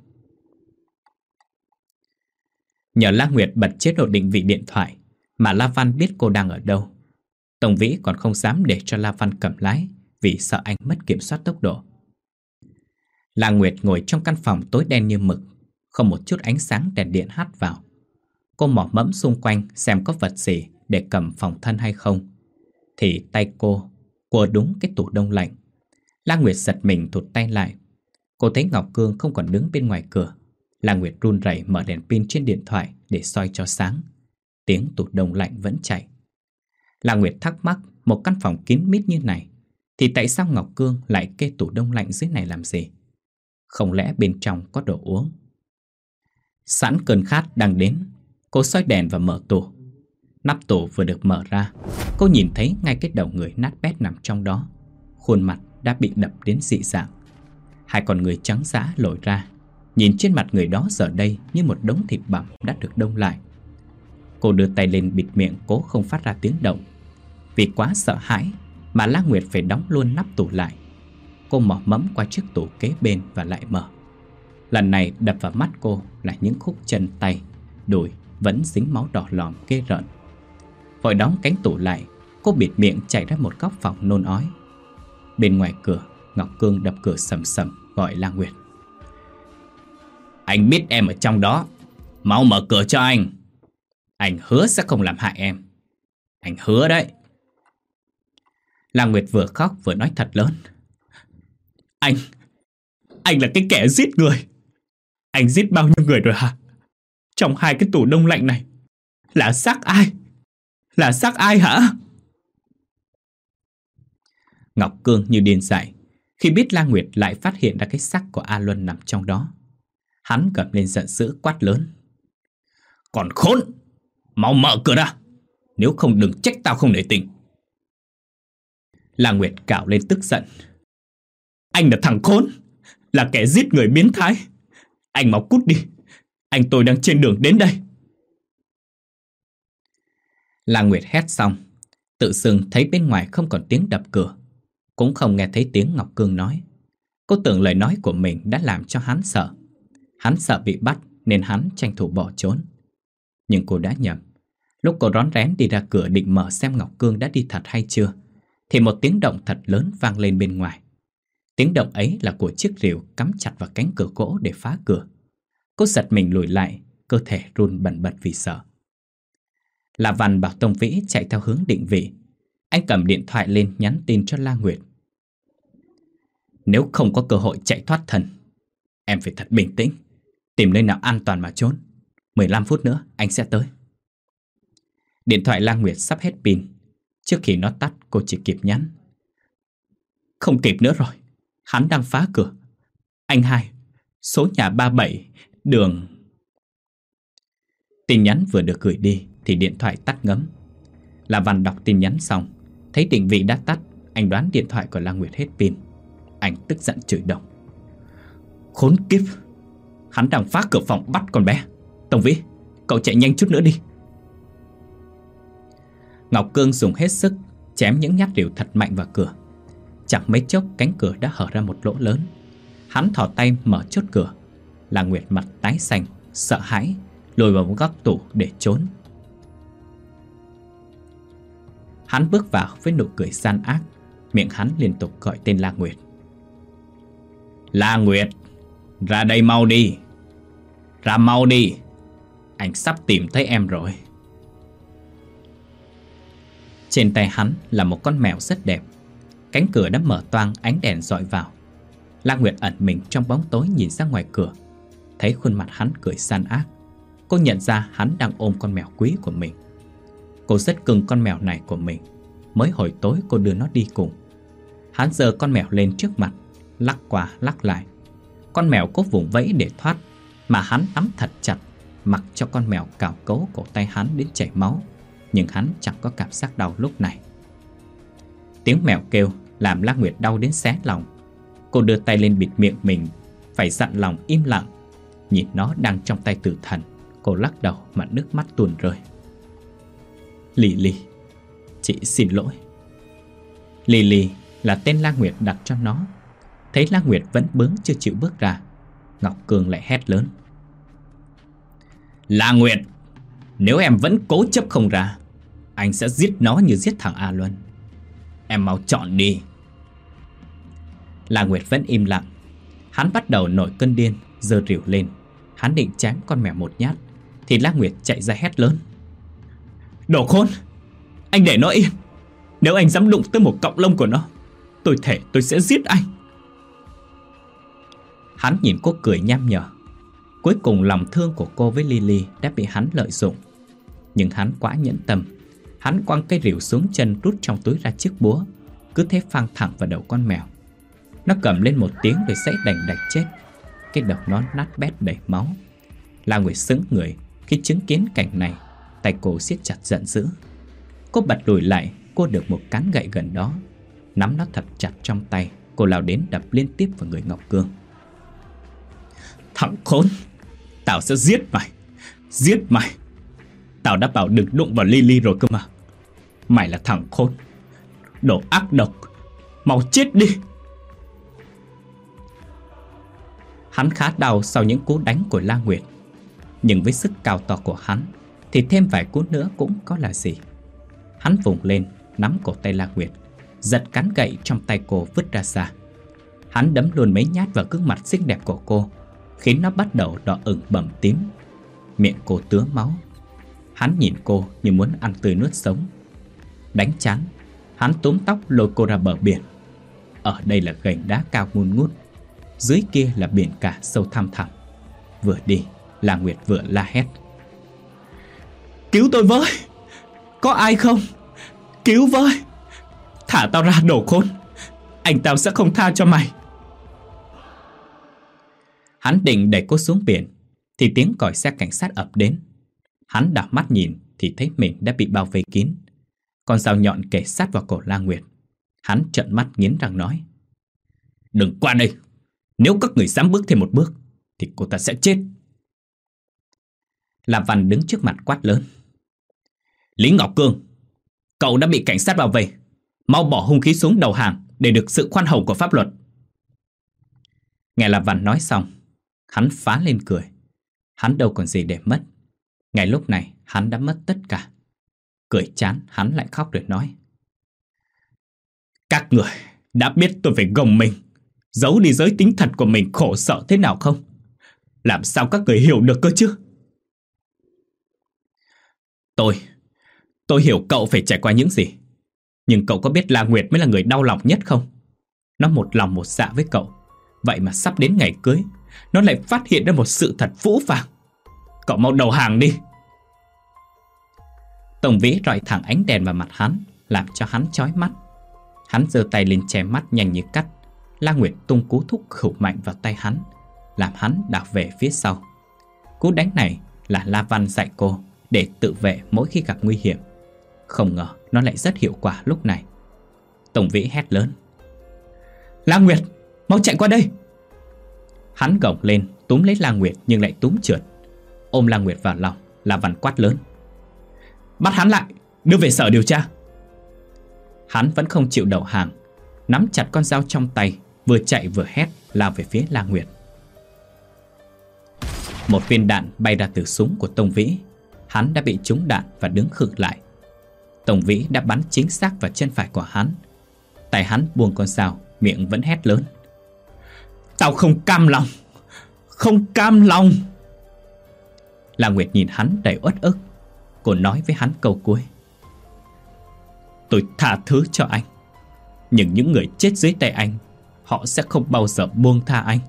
Speaker 1: Nhờ La Nguyệt bật chế độ định vị điện thoại mà La Văn biết cô đang ở đâu. Tông Vĩ còn không dám để cho La Văn cầm lái vì sợ anh mất kiểm soát tốc độ. La Nguyệt ngồi trong căn phòng tối đen như mực, không một chút ánh sáng đèn điện hắt vào. Cô mò mẫm xung quanh xem có vật gì để cầm phòng thân hay không, thì tay cô cua đúng cái tủ đông lạnh. La Nguyệt giật mình thụt tay lại. Cô thấy Ngọc Cương không còn đứng bên ngoài cửa. La Nguyệt run rẩy mở đèn pin trên điện thoại để soi cho sáng. Tiếng tủ đông lạnh vẫn chạy. La Nguyệt thắc mắc, một căn phòng kín mít như này thì tại sao Ngọc Cương lại kê tủ đông lạnh dưới này làm gì? Không lẽ bên trong có đồ uống? Sẵn cơn khát đang đến, cô soi đèn và mở tủ. Nắp tủ vừa được mở ra, cô nhìn thấy ngay cái đầu người nát bét nằm trong đó. Khuôn mặt đã bị đập đến dị dạng. Hai con người trắng dã lồi ra, nhìn trên mặt người đó giờ đây như một đống thịt bằm đã được đông lại. Cô đưa tay lên bịt miệng cố không phát ra tiếng động. Vì quá sợ hãi mà La Nguyệt phải đóng luôn nắp tủ lại. Cô mò mẫm qua chiếc tủ kế bên và lại mở. Lần này đập vào mắt cô là những khúc chân tay, đùi vẫn dính máu đỏ lòm ghê rợn. Vội đóng cánh tủ lại, cô bịt miệng chạy ra một góc phòng nôn ói. Bên ngoài cửa, Ngọc Cương đập cửa sầm sầm gọi La Nguyệt: "Anh biết em ở trong đó, mau mở cửa cho anh. Anh hứa sẽ không làm hại em. Anh hứa đấy." La Nguyệt vừa khóc vừa nói thật lớn: Anh, anh là cái kẻ giết người. Anh giết bao nhiêu người rồi hả? Trong hai cái tủ đông lạnh này là xác ai? Là xác ai hả?" Ngọc Cương như điên dại khi biết La Nguyệt lại phát hiện ra cái xác của A Luân nằm trong đó. Hắn gầm lên giận dữ quát lớn: "Còn khốn! Mau mở cửa ra, nếu không đừng trách tao không nể tình." La Nguyệt gào lên tức giận: "Anh là thằng khốn, là kẻ giết người biến thái. Anh mau cút đi, anh tôi đang trên đường đến đây." La Nguyệt hét xong, tự dưng thấy bên ngoài không còn tiếng đập cửa, cũng không nghe thấy tiếng Ngọc Cương nói. Cô tưởng lời nói của mình đã làm cho hắn sợ. Hắn sợ bị bắt nên hắn tranh thủ bỏ trốn. Nhưng cô đã nhầm. Lúc cô rón rén đi ra cửa định mở xem Ngọc Cương đã đi thật hay chưa, thì một tiếng động thật lớn vang lên bên ngoài. Tiếng động ấy là của chiếc rìu cắm chặt vào cánh cửa gỗ để phá cửa. Cô giật mình lùi lại, cơ thể run bần bật vì sợ. La Văn bảo Tông Vĩ chạy theo hướng định vị. Anh cầm điện thoại lên nhắn tin cho La Nguyệt: "Nếu không có cơ hội chạy thoát thân, em phải thật bình tĩnh, tìm nơi nào an toàn mà trốn. mười lăm phút nữa anh sẽ tới." Điện thoại La Nguyệt sắp hết pin. Trước khi nó tắt, cô chỉ kịp nhắn: "Không kịp nữa rồi, hắn đang phá cửa. Anh hai, số nhà ba mươi bảy, đường..." Tin nhắn vừa được gửi đi thì điện thoại tắt ngấm. La Văn đọc tin nhắn xong, thấy định vị đã tắt, anh đoán điện thoại của La Nguyệt hết pin. Anh tức giận chửi đồng: "Khốn kiếp! Hắn đang phá cửa phòng bắt con bé. Tông Vĩ, cậu chạy nhanh chút nữa đi." Ngọc Cương dùng hết sức, chém những nhát rìu thật mạnh vào cửa. Chẳng mấy chốc cánh cửa đã hở ra một lỗ lớn. Hắn thò tay mở chốt cửa. La Nguyệt mặt tái xanh, sợ hãi, lùi vào một góc tủ để trốn. Hắn bước vào với nụ cười gian ác, miệng hắn liên tục gọi tên La Nguyệt. La Nguyệt, ra đây mau đi. Ra mau đi. Anh sắp tìm thấy em rồi. Trên tay hắn là một con mèo rất đẹp. Cánh cửa đã mở toang, ánh đèn dọi vào. La Nguyệt ẩn mình trong bóng tối nhìn ra ngoài cửa. Thấy khuôn mặt hắn cười gian ác, cô nhận ra hắn đang ôm con mèo quý của mình. Cô rất cưng con mèo này của mình. Mới hồi tối cô đưa nó đi cùng. Hắn giơ con mèo lên trước mặt, lắc qua lắc lại. Con mèo cố vùng vẫy để thoát, mà hắn nắm thật chặt, mặc cho con mèo cào cấu cổ tay hắn đến chảy máu. Nhưng hắn chẳng có cảm giác đau lúc này. Tiếng mèo kêu làm La Nguyệt đau đến xé lòng. Cô đưa tay lên bịt miệng mình, phải dặn lòng im lặng. Nhìn nó đang trong tay tử thần, cô lắc đầu mà nước mắt tuôn rơi. Lily, chị xin lỗi. Lily là tên La Nguyệt đặt cho nó. Thấy La Nguyệt vẫn bướng chưa chịu bước ra, Ngọc Cương lại hét lớn. La Nguyệt, nếu em vẫn cố chấp không ra, anh sẽ giết nó như giết thằng A Luân. Em mau chọn đi. La Nguyệt vẫn im lặng. Hắn bắt đầu nổi cơn điên, giơ rìu lên. Hắn định chém con mèo một nhát, thì La Nguyệt chạy ra hét lớn. Đồ khốn, anh để nó yên. Nếu anh dám đụng tới một cọng lông của nó, tôi thề tôi sẽ giết anh. Hắn nhìn cô cười nham nhở. Cuối cùng lòng thương của cô với Lily đã bị hắn lợi dụng. Nhưng hắn quá nhẫn tâm. Hắn quăng cây rìu xuống chân, rút trong túi ra chiếc búa, cứ thế phang thẳng vào đầu con mèo. Nó cầm lên một tiếng rồi sẽ đành đạch chết. Cái đầu nó nát bét đầy máu. La Nguyệt sững người khi chứng kiến cảnh này. Tay cô siết chặt giận dữ. Cô bật lùi lại. Cô được một cán gậy gần đó, nắm nó thật chặt trong tay. Cô lao đến đập liên tiếp vào người Ngọc Cương. Thằng khốn, tao sẽ giết mày. Giết mày. Tao đã bảo đừng đụng vào Lily rồi cơ mà. Mày là thằng khốn, đồ ác độc, mau chết đi. Hắn khá đau sau những cú đánh của La Nguyệt. Nhưng với sức cao to của hắn thì thêm vài cú nữa cũng có là gì. Hắn vùng lên, nắm cổ tay La Nguyệt, giật cán gậy trong tay cô vứt ra xa. Hắn đấm luôn mấy nhát vào gương mặt xinh đẹp của cô, khiến nó bắt đầu đỏ ửng bầm tím. Miệng cô tứa máu. Hắn nhìn cô như muốn ăn tươi nuốt sống. Đánh chán, hắn túm tóc lôi cô ra bờ biển. Ở đây là gành đá cao ngùn ngút, dưới kia là biển cả sâu thăm thẳm. Vừa đi, La Nguyệt vừa la hét. Cứu tôi với! Có ai không? Cứu với! Thả tao ra đồ khốn! Anh tao sẽ không tha cho mày! Hắn định đẩy cô xuống biển thì tiếng còi xe cảnh sát ập đến. Hắn đảo mắt nhìn thì thấy mình đã bị bao vây kín. Con dao nhọn kề sát vào cổ La Nguyệt. Hắn trợn mắt nghiến răng nói. Đừng qua đây! Nếu các người dám bước thêm một bước thì cô ta sẽ chết. La Văn đứng trước mặt quát lớn. Lý Ngọc Cương, cậu đã bị cảnh sát bao vây. Mau bỏ hung khí xuống đầu hàng để được sự khoan hồng của pháp luật. Nghe La Văn nói xong, hắn phá lên cười. Hắn đâu còn gì để mất. Ngay lúc này hắn đã mất tất cả. Cười chán, hắn lại khóc rồi nói. Các người đã biết tôi phải gồng mình, giấu đi giới tính thật của mình khổ sở thế nào không? Làm sao các người hiểu được cơ chứ? Tôi, tôi hiểu cậu phải trải qua những gì. Nhưng cậu có biết La Nguyệt mới là người đau lòng nhất không? Nó một lòng một dạ với cậu. Vậy mà sắp đến ngày cưới, nó lại phát hiện ra một sự thật phũ phàng. Cậu mau đầu hàng đi. Tổng Vĩ rọi thẳng ánh đèn vào mặt hắn, làm cho hắn chói mắt. Hắn giơ tay lên che mắt nhanh như cắt. La Nguyệt tung cú thúc khửu mạnh vào tay hắn, làm hắn đảo về phía sau. Cú đánh này là La Văn dạy cô để tự vệ mỗi khi gặp nguy hiểm. Không ngờ nó lại rất hiệu quả lúc này. Tổng Vĩ hét lớn. La Nguyệt, mau chạy qua đây! Hắn gồng lên túm lấy La Nguyệt nhưng lại túm trượt. Ôm La Nguyệt vào lòng, La Văn quát lớn. Bắt hắn lại, đưa về sở điều tra. Hắn vẫn không chịu đầu hàng, nắm chặt con dao trong tay, vừa chạy vừa hét lao về phía La Nguyệt. Một viên đạn bay ra từ súng của Tông Vĩ. Hắn đã bị trúng đạn và đứng khựng lại. Tông Vĩ đã bắn chính xác vào chân phải của hắn. Tay hắn buông con dao, miệng vẫn hét lớn: "Tao không cam lòng, không cam lòng!" La Nguyệt nhìn hắn đầy uất ức. Cô nói với hắn câu cuối: "Tôi tha thứ cho anh, nhưng những người chết dưới tay anh, họ sẽ không bao giờ buông tha anh."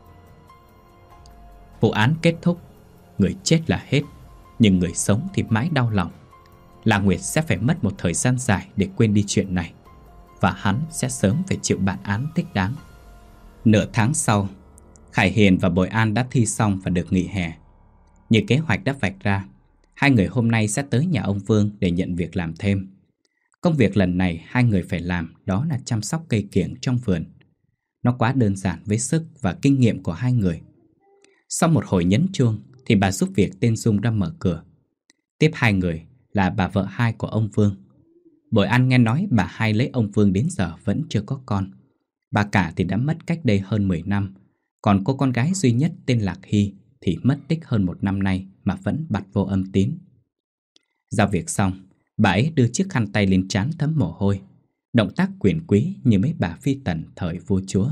Speaker 1: Vụ án kết thúc. Người chết là hết, nhưng người sống thì mãi đau lòng. La Nguyệt sẽ phải mất một thời gian dài để quên đi chuyện này, và hắn sẽ sớm phải chịu bản án thích đáng. Nửa tháng sau, Khải Hiền và Bội An đã thi xong và được nghỉ hè. Như kế hoạch đã vạch ra, hai người hôm nay sẽ tới nhà ông Vương để nhận việc làm thêm. Công việc lần này hai người phải làm đó là chăm sóc cây kiểng trong vườn. Nó quá đơn giản với sức và kinh nghiệm của hai người. Sau một hồi nhấn chuông thì bà giúp việc tên Dung đã mở cửa. Tiếp hai người là bà vợ hai của ông Vương. Bội An nghe nói bà hai lấy ông Vương đến giờ vẫn chưa có con. Bà cả thì đã mất cách đây hơn mười năm. Còn cô con gái duy nhất tên Lạc Hy thì mất tích hơn một năm nay mà vẫn bặt vô âm tín. Giao việc xong, bà ấy đưa chiếc khăn tay lên trán thấm mồ hôi. Động tác quyền quý như mấy bà phi tần thời vua chúa.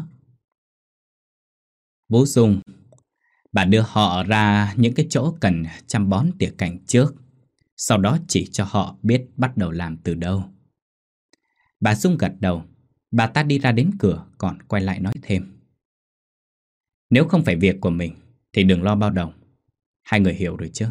Speaker 1: Bố Dung, bà đưa họ ra những cái chỗ cần chăm bón tỉa cành trước, sau đó chỉ cho họ biết bắt đầu làm từ đâu. Bà Dung gật đầu. Bà ta đi ra đến cửa còn quay lại nói thêm: "Nếu không phải việc của mình thì đừng lo bao đồng. Hai người hiểu rồi chứ?"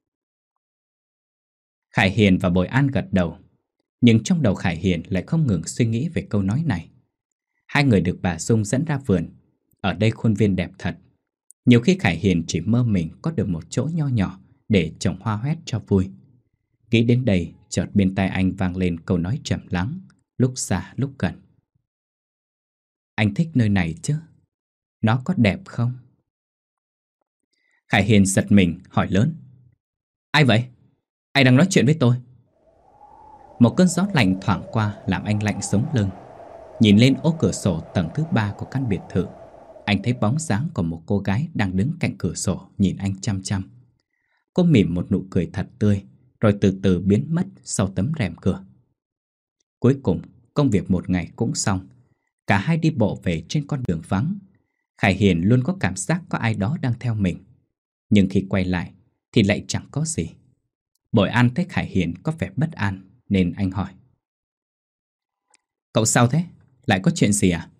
Speaker 1: Khải Hiền và Bội An gật đầu. Nhưng trong đầu Khải Hiền lại không ngừng suy nghĩ về câu nói này. Hai người được bà Dung dẫn ra vườn. Ở đây khuôn viên đẹp thật. Nhiều khi Khải Hiền chỉ mơ mình có được một chỗ nho nhỏ để trồng hoa hoét cho vui. Nghĩ đến đây, chợt bên tai anh vang lên câu nói trầm lắng, lúc xa lúc gần: "Anh thích nơi này chứ? Nó có đẹp không?" Khải Hiền giật mình hỏi lớn: "Ai vậy? Ai đang nói chuyện với tôi?" Một cơn gió lạnh thoảng qua làm anh lạnh sống lưng. Nhìn lên ô cửa sổ tầng thứ ba của căn biệt thự, anh thấy bóng dáng của một cô gái đang đứng cạnh cửa sổ nhìn anh chăm chăm. Cô mỉm một nụ cười thật tươi, rồi từ từ biến mất sau tấm rèm cửa. Cuối cùng, công việc một ngày cũng xong. Cả hai đi bộ về trên con đường vắng. Khải Hiền luôn có cảm giác có ai đó đang theo mình. Nhưng khi quay lại thì lại chẳng có gì. Bội An thấy Khải Hiền có vẻ bất an nên anh hỏi: "Cậu sao thế? Lại có chuyện gì à?"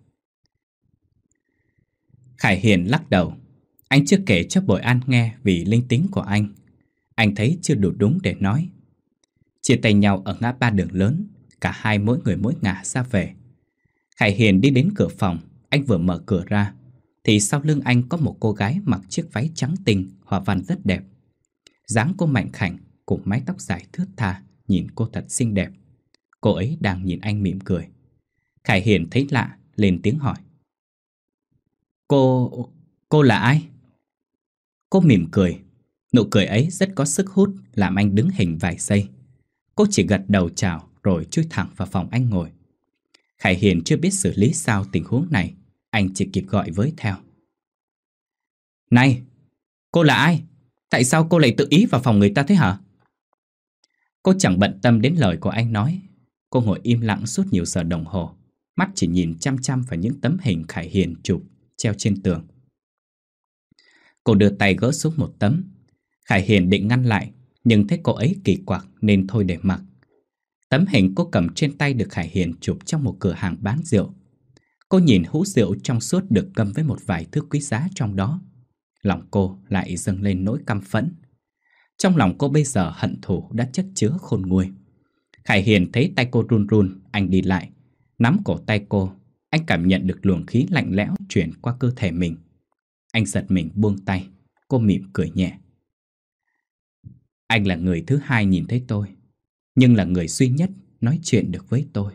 Speaker 1: Khải Hiền lắc đầu. Anh chưa kể cho Bội An nghe vì linh tính của anh. Anh thấy chưa đủ đúng để nói. Chia tay nhau ở ngã ba đường lớn, cả hai mỗi người mỗi ngả ra về. Khải Hiền đi đến cửa phòng. Anh vừa mở cửa ra thì sau lưng anh có một cô gái mặc chiếc váy trắng tinh, hoa văn rất đẹp. Dáng cô mảnh khảnh cùng mái tóc dài thướt tha, nhìn cô thật xinh đẹp. Cô ấy đang nhìn anh mỉm cười. Khải Hiền thấy lạ, lên tiếng hỏi: Cô... cô là ai?" Cô mỉm cười. Nụ cười ấy rất có sức hút, làm anh đứng hình vài giây. Cô chỉ gật đầu chào rồi chui thẳng vào phòng anh ngồi. Khải Hiền chưa biết xử lý sao tình huống này. Anh chỉ kịp gọi với theo: "Này, cô là ai? Tại sao cô lại tự ý vào phòng người ta thế hả?" Cô chẳng bận tâm đến lời của anh nói. Cô ngồi im lặng suốt nhiều giờ đồng hồ, mắt chỉ nhìn chăm chăm vào những tấm hình Khải Hiền chụp treo trên tường. Cô đưa tay gỡ xuống một tấm. Khải Hiền định ngăn lại, nhưng thấy cô ấy kỳ quặc nên thôi để mặc. Tấm hình cô cầm trên tay được Khải Hiền chụp trong một cửa hàng bán rượu. Cô nhìn hũ rượu trong suốt được găm với một vài thứ quý giá trong đó. Lòng cô lại dâng lên nỗi căm phẫn. Trong lòng cô bây giờ hận thù đã chất chứa khôn nguôi. Khải Hiền thấy tay cô run run, anh đi lại, nắm cổ tay cô. Anh cảm nhận được luồng khí lạnh lẽo chuyển qua cơ thể mình. Anh giật mình buông tay. Cô mỉm cười nhẹ: "Anh là người thứ hai nhìn thấy tôi, nhưng là người duy nhất nói chuyện được với tôi."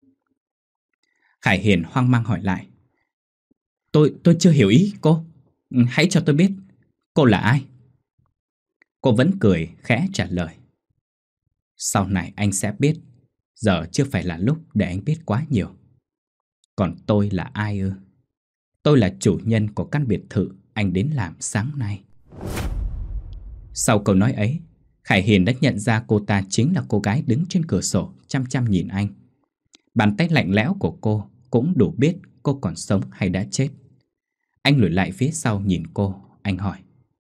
Speaker 1: Khải Hiền hoang mang hỏi lại: Tôi tôi chưa hiểu ý cô. Hãy cho tôi biết, cô là ai?" Cô vẫn cười khẽ trả lời: "Sau này anh sẽ biết. Giờ chưa phải là lúc để anh biết quá nhiều. Còn tôi là ai ư? Tôi là chủ nhân của căn biệt thự anh đến làm sáng nay. Sau câu nói ấy, Khải Hiền đã nhận ra cô ta chính là cô gái đứng trên cửa sổ chăm chăm nhìn anh. Bàn tay lạnh lẽo của cô cũng đủ biết cô còn sống hay đã chết. Anh lùi lại phía sau nhìn cô, anh hỏi.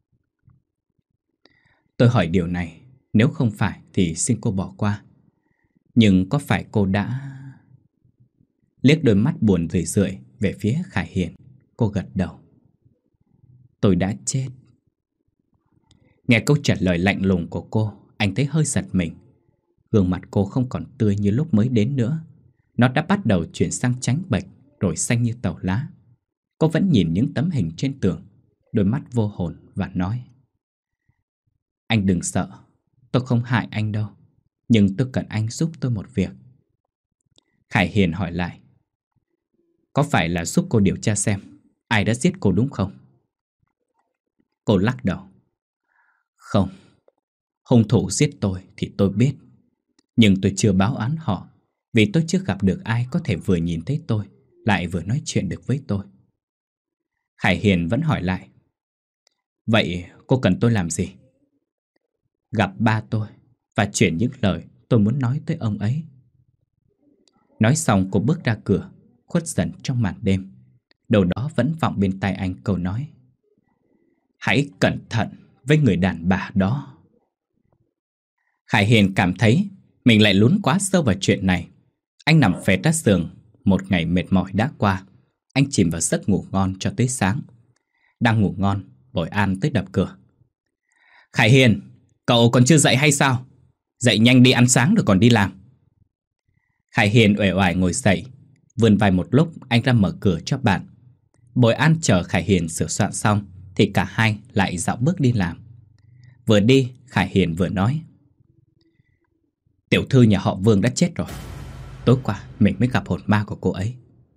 Speaker 1: Tôi hỏi điều này, nếu không phải thì xin cô bỏ qua. Nhưng có phải cô đã... Liếc đôi mắt buồn rười rượi về phía Khải Hiền, cô gật đầu. Tôi đã chết. Nghe câu trả lời lạnh lùng của cô, anh thấy hơi giật mình. Gương mặt cô không còn tươi như lúc mới đến nữa. Nó đã bắt đầu chuyển sang trắng bệch, rồi xanh như tàu lá. Cô vẫn nhìn những tấm hình trên tường, đôi mắt vô hồn và nói. Anh đừng sợ, tôi không hại anh đâu. Nhưng tôi cần anh giúp tôi một việc. Khải Hiền hỏi lại. Có phải là giúp cô điều tra xem ai đã giết cô đúng không? Cô lắc đầu. Không, hung thủ giết tôi thì tôi biết. Nhưng tôi chưa báo án họ, vì tôi chưa gặp được ai có thể vừa nhìn thấy tôi lại vừa nói chuyện được với tôi. Khải Hiền vẫn hỏi lại. Vậy cô cần tôi làm gì? Gặp ba tôi và chuyển những lời tôi muốn nói tới ông ấy. Nói xong cô bước ra cửa, khuất dần trong màn đêm. Đầu đó vẫn vọng bên tai anh câu nói. Hãy cẩn thận với người đàn bà đó. Khải Hiền cảm thấy mình lại lún quá sâu vào chuyện này. Anh nằm phệt ra giường. Một ngày mệt mỏi đã qua. Anh chìm vào giấc ngủ ngon cho tới sáng. Đang ngủ ngon, Bội An tới đập cửa. Khải Hiền, cậu còn chưa dậy hay sao? Dậy nhanh đi ăn sáng rồi còn đi làm. Khải Hiền uể oải ngồi dậy. Vươn vai một lúc anh ra mở cửa cho bạn. Bội An chờ Khải Hiền sửa soạn xong thì cả hai lại dạo bước đi làm. Vừa đi Khải Hiền vừa nói. Tiểu thư nhà họ Vương đã chết rồi. Tối qua mình mới gặp hồn ma của cô ấy.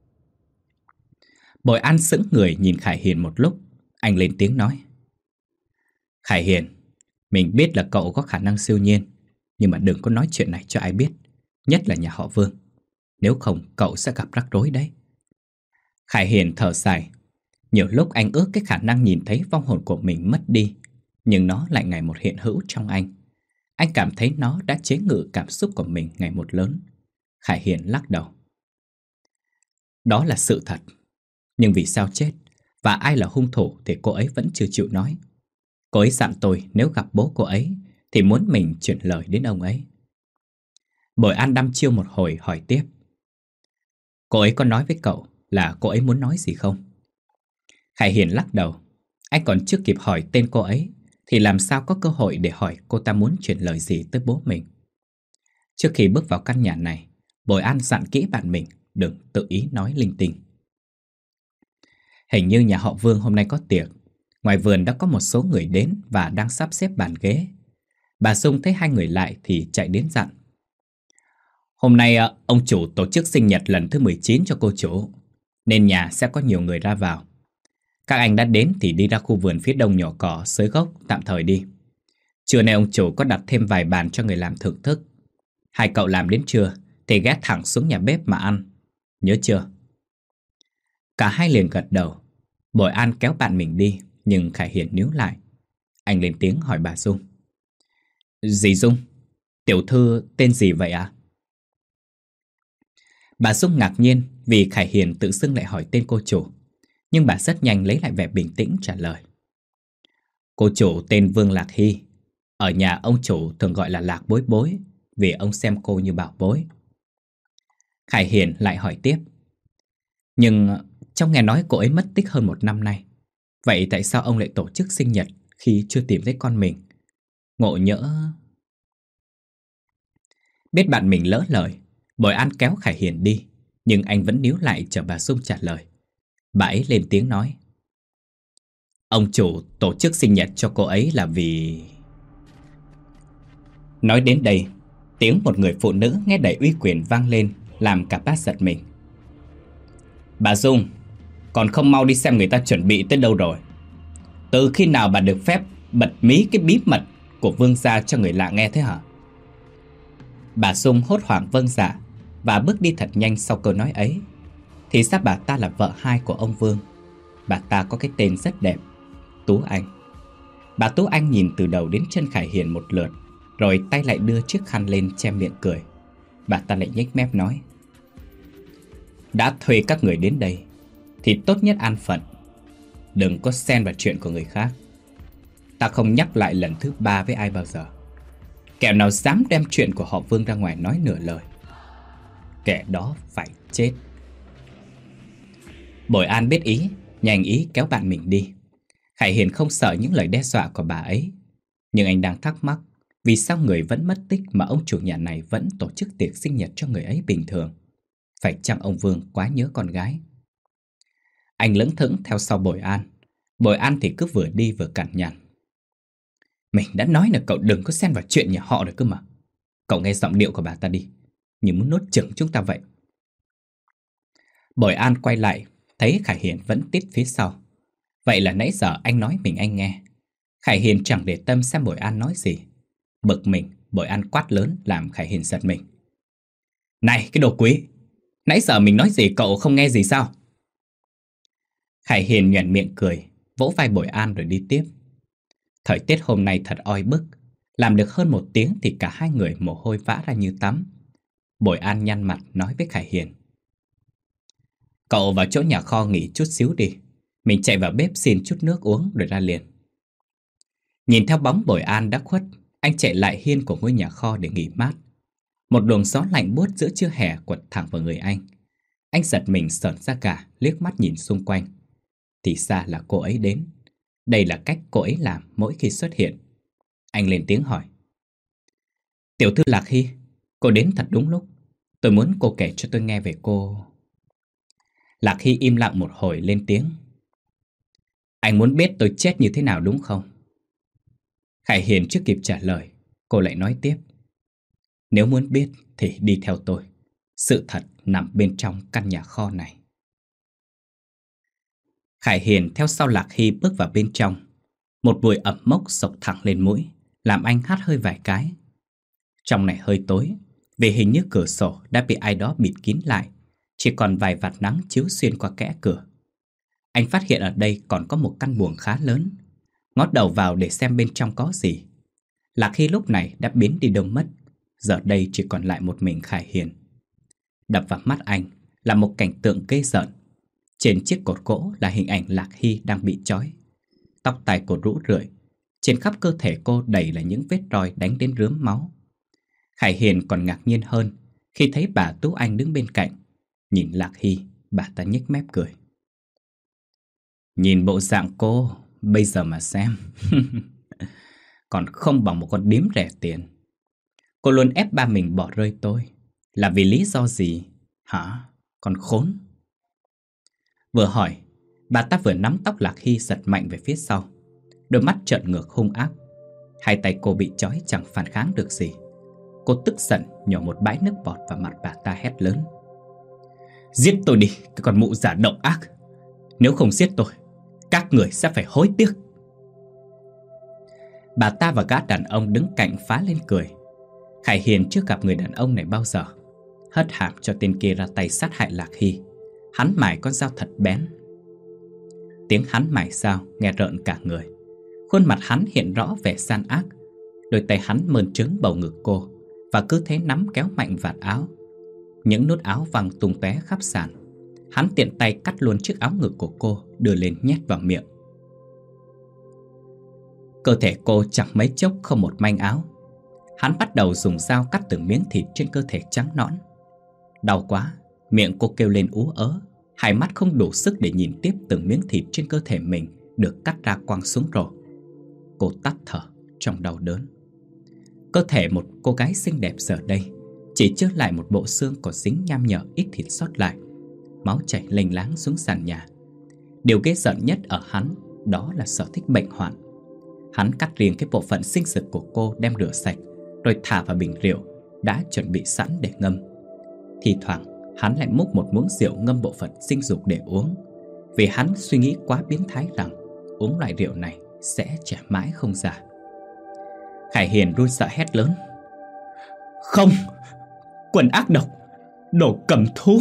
Speaker 1: Bội An sững người nhìn Khải Hiền một lúc. Anh lên tiếng nói. Khải Hiền, mình biết là cậu có khả năng siêu nhiên, nhưng mà đừng có nói chuyện này cho ai biết, nhất là nhà họ Vương. Nếu không cậu sẽ gặp rắc rối đấy. Khải Hiền thở dài. Nhiều lúc anh ước cái khả năng nhìn thấy vong hồn của mình mất đi, nhưng nó lại ngày một hiện hữu trong anh. Anh cảm thấy nó đã chế ngự cảm xúc của mình ngày một lớn. Khải Hiền lắc đầu. Đó là sự thật. Nhưng vì sao chết và ai là hung thủ thì cô ấy vẫn chưa chịu nói. Cô ấy dặn tôi nếu gặp bố cô ấy thì muốn mình chuyển lời đến ông ấy. Bội An đăm chiêu một hồi hỏi tiếp. Cô ấy có nói với cậu là cô ấy muốn nói gì không? Khải Hiền lắc đầu. Anh còn chưa kịp hỏi tên cô ấy thì làm sao có cơ hội để hỏi cô ta muốn chuyển lời gì tới bố mình. Trước khi bước vào căn nhà này, Bội An dặn kỹ bạn mình đừng tự ý nói linh tinh. Hình như nhà họ Vương hôm nay có tiệc. Ngoài vườn đã có một số người đến và đang sắp xếp bàn ghế. Bà Dung thấy hai người lại thì chạy đến dặn. Hôm nay ông chủ tổ chức sinh nhật lần thứ mười chín cho cô chủ, nên nhà sẽ có nhiều người ra vào. Các anh đã đến thì đi ra khu vườn phía đông nhỏ cỏ xới gốc tạm thời đi. Trưa nay ông chủ có đặt thêm vài bàn cho người làm thưởng thức. Hai cậu làm đến trưa thì ghé thẳng xuống nhà bếp mà ăn. Nhớ chưa? Cả hai liền gật đầu. Bội An kéo bạn mình đi, nhưng Khải Hiền níu lại. Anh lên tiếng hỏi bà Dung. Dì Dung, tiểu thư tên gì vậy ạ? À? Bà Dung ngạc nhiên vì Khải Hiền tự xưng lại hỏi tên cô chủ. Nhưng bà rất nhanh lấy lại vẻ bình tĩnh trả lời. Cô chủ tên Vương Lạc Hy. Ở nhà ông chủ thường gọi là Lạc Bối Bối, vì ông xem cô như bảo bối. Khải Hiền lại hỏi tiếp. Nhưng trong nghe nói cô ấy mất tích hơn một năm nay. Vậy tại sao ông lại tổ chức sinh nhật khi chưa tìm thấy con mình? Ngộ nhỡ... Biết bạn mình lỡ lời, Bội An kéo Khải Hiền đi, nhưng anh vẫn níu lại chờ bà Dung trả lời. Bà ấy lên tiếng nói. Ông chủ tổ chức sinh nhật cho cô ấy là vì... Nói đến đây, tiếng một người phụ nữ nghe đầy uy quyền vang lên, làm cả bác giật mình. Bà Dung, còn không mau đi xem người ta chuẩn bị tới đâu rồi. Từ khi nào bà được phép bật mí cái bí mật của Vương gia cho người lạ nghe thế hả? Bà Sung hốt hoảng vâng dạ và bước đi thật nhanh sau câu nói ấy. Thì ra bà ta là vợ hai của ông Vương. Bà ta có cái tên rất đẹp, Tú Anh. Bà Tú Anh nhìn từ đầu đến chân Khải Hiền một lượt, rồi tay lại đưa chiếc khăn lên che miệng cười. Bà ta lại nhếch mép nói: đã thuê các người đến đây thì tốt nhất an phận, đừng có xen vào chuyện của người khác. Ta không nhắc lại lần thứ ba với ai bao giờ. Kẻ nào dám đem chuyện của họ Vương ra ngoài nói nửa lời, kẻ đó phải chết. Bội An biết ý, nhanh ý kéo bạn mình đi. Khải Hiền không sợ những lời đe dọa của bà ấy, nhưng anh đang thắc mắc vì sao người vẫn mất tích mà ông chủ nhà này vẫn tổ chức tiệc sinh nhật cho người ấy bình thường. Phải chăng ông Vương quá nhớ con gái? Anh lững thững theo sau Bội An. Bội An thì cứ vừa đi vừa cằn nhằn: mình đã nói là cậu đừng có xen vào chuyện nhà họ rồi cơ mà. Cậu nghe giọng điệu của bà ta đi, như muốn nuốt chửng chúng ta vậy. Bội An quay lại, thấy Khải Hiền vẫn tít phía sau. Vậy là nãy giờ anh nói mình anh nghe. Khải Hiền chẳng để tâm xem Bội An nói gì. Bực mình, Bội An quát lớn làm Khải Hiền giật mình: này cái đồ quý, nãy giờ mình nói gì cậu không nghe gì sao? Khải Hiền nhoẻn miệng cười, vỗ vai Bội An rồi đi tiếp. Thời tiết hôm nay thật oi bức. Làm được hơn một tiếng thì cả hai người mồ hôi vã ra như tắm. Bội An nhăn mặt nói với Khải Hiền: cậu vào chỗ nhà kho nghỉ chút xíu đi, mình chạy vào bếp xin chút nước uống rồi ra liền. Nhìn theo bóng Bội An đã khuất, anh chạy lại hiên của ngôi nhà kho để nghỉ mát. Một luồng gió lạnh buốt giữa trưa hè quật thẳng vào người anh. Anh giật mình sởn ra gà, liếc mắt nhìn xung quanh. Thì ra là cô ấy đến. Đây là cách cô ấy làm mỗi khi xuất hiện. Anh lên tiếng hỏi: tiểu thư Lạc Hy, cô đến thật đúng lúc. Tôi muốn cô kể cho tôi nghe về cô. Lạc Hy im lặng một hồi lên tiếng: anh muốn biết tôi chết như thế nào đúng không? Khải Hiền chưa kịp trả lời, cô lại nói tiếp: nếu muốn biết thì đi theo tôi. Sự thật nằm bên trong căn nhà kho này. Khải Hiền theo sau Lạc Hy bước vào bên trong. Một mùi ẩm mốc xộc thẳng lên mũi, làm anh hắt hơi vài cái. Trong này hơi tối, vì hình như cửa sổ đã bị ai đó bịt kín lại, chỉ còn vài vạt nắng chiếu xuyên qua kẽ cửa. Anh phát hiện ở đây còn có một căn buồng khá lớn. Ngót đầu vào để xem bên trong có gì. Lạc Hy lúc này đã biến đi đâu mất. Giờ đây chỉ còn lại một mình Khải Hiền. Đập vào mắt anh là một cảnh tượng ghê rợn. Trên chiếc cột gỗ là hình ảnh Lạc Hy đang bị trói. Tóc tai cô rũ rượi, trên khắp cơ thể cô đầy là những vết roi đánh đến rướm máu. Khải Hiền còn ngạc nhiên hơn khi thấy bà Tú Anh đứng bên cạnh. Nhìn Lạc Hy, bà ta nhếch mép cười: nhìn bộ dạng cô bây giờ mà xem còn không bằng một con điếm rẻ tiền. Cô luôn ép ba mình bỏ rơi tôi, là vì lý do gì hả, con khốn? Vừa hỏi, bà ta vừa nắm tóc Lạc Hy giật mạnh về phía sau. Đôi mắt trợn ngược hung ác. Hai tay cô bị trói chẳng phản kháng được gì. Cô tức giận nhổ một bãi nước bọt vào mặt bà ta, hét lớn: giết tôi đi, cái con mụ già độc ác. Nếu không giết tôi, các người sẽ phải hối tiếc. Bà ta và gã đàn ông đứng cạnh phá lên cười. Khải Hiền chưa gặp người đàn ông này bao giờ. Hất hàm cho tên kia ra tay sát hại Lạc Hy. Hắn mài con dao thật bén. Tiếng hắn mài dao nghe rợn cả người. Khuôn mặt hắn hiện rõ vẻ gian ác. Đôi tay hắn mơn trớn bầu ngực cô, và cứ thế nắm kéo mạnh vạt áo. Những nút áo văng tung tóe khắp sàn. Hắn tiện tay cắt luôn chiếc áo ngực của cô, đưa lên nhét vào miệng. Cơ thể cô chẳng mấy chốc không một manh áo. Hắn bắt đầu dùng dao cắt từng miếng thịt trên cơ thể trắng nõn. Đau quá, miệng cô kêu lên ú ớ. Hai mắt không đủ sức để nhìn tiếp từng miếng thịt trên cơ thể mình được cắt ra quăng xuống rổ. Cô tắt thở trong đau đớn. Cơ thể một cô gái xinh đẹp giờ đây chỉ chứa lại một bộ xương còn dính nham nhở ít thịt sót lại. Máu chảy lênh láng xuống sàn nhà. Điều ghê rợn nhất ở hắn đó là sở thích bệnh hoạn. Hắn cắt riêng cái bộ phận sinh dục của cô, đem rửa sạch, rồi thả vào bình rượu đã chuẩn bị sẵn để ngâm. Thì thoảng hắn lại múc một muỗng rượu ngâm bộ phận sinh dục để uống, vì hắn suy nghĩ quá biến thái rằng uống loại rượu này sẽ trẻ mãi không già. Khải Hiền run sợ hét lớn: Không, quần ác độc, đồ cầm thú.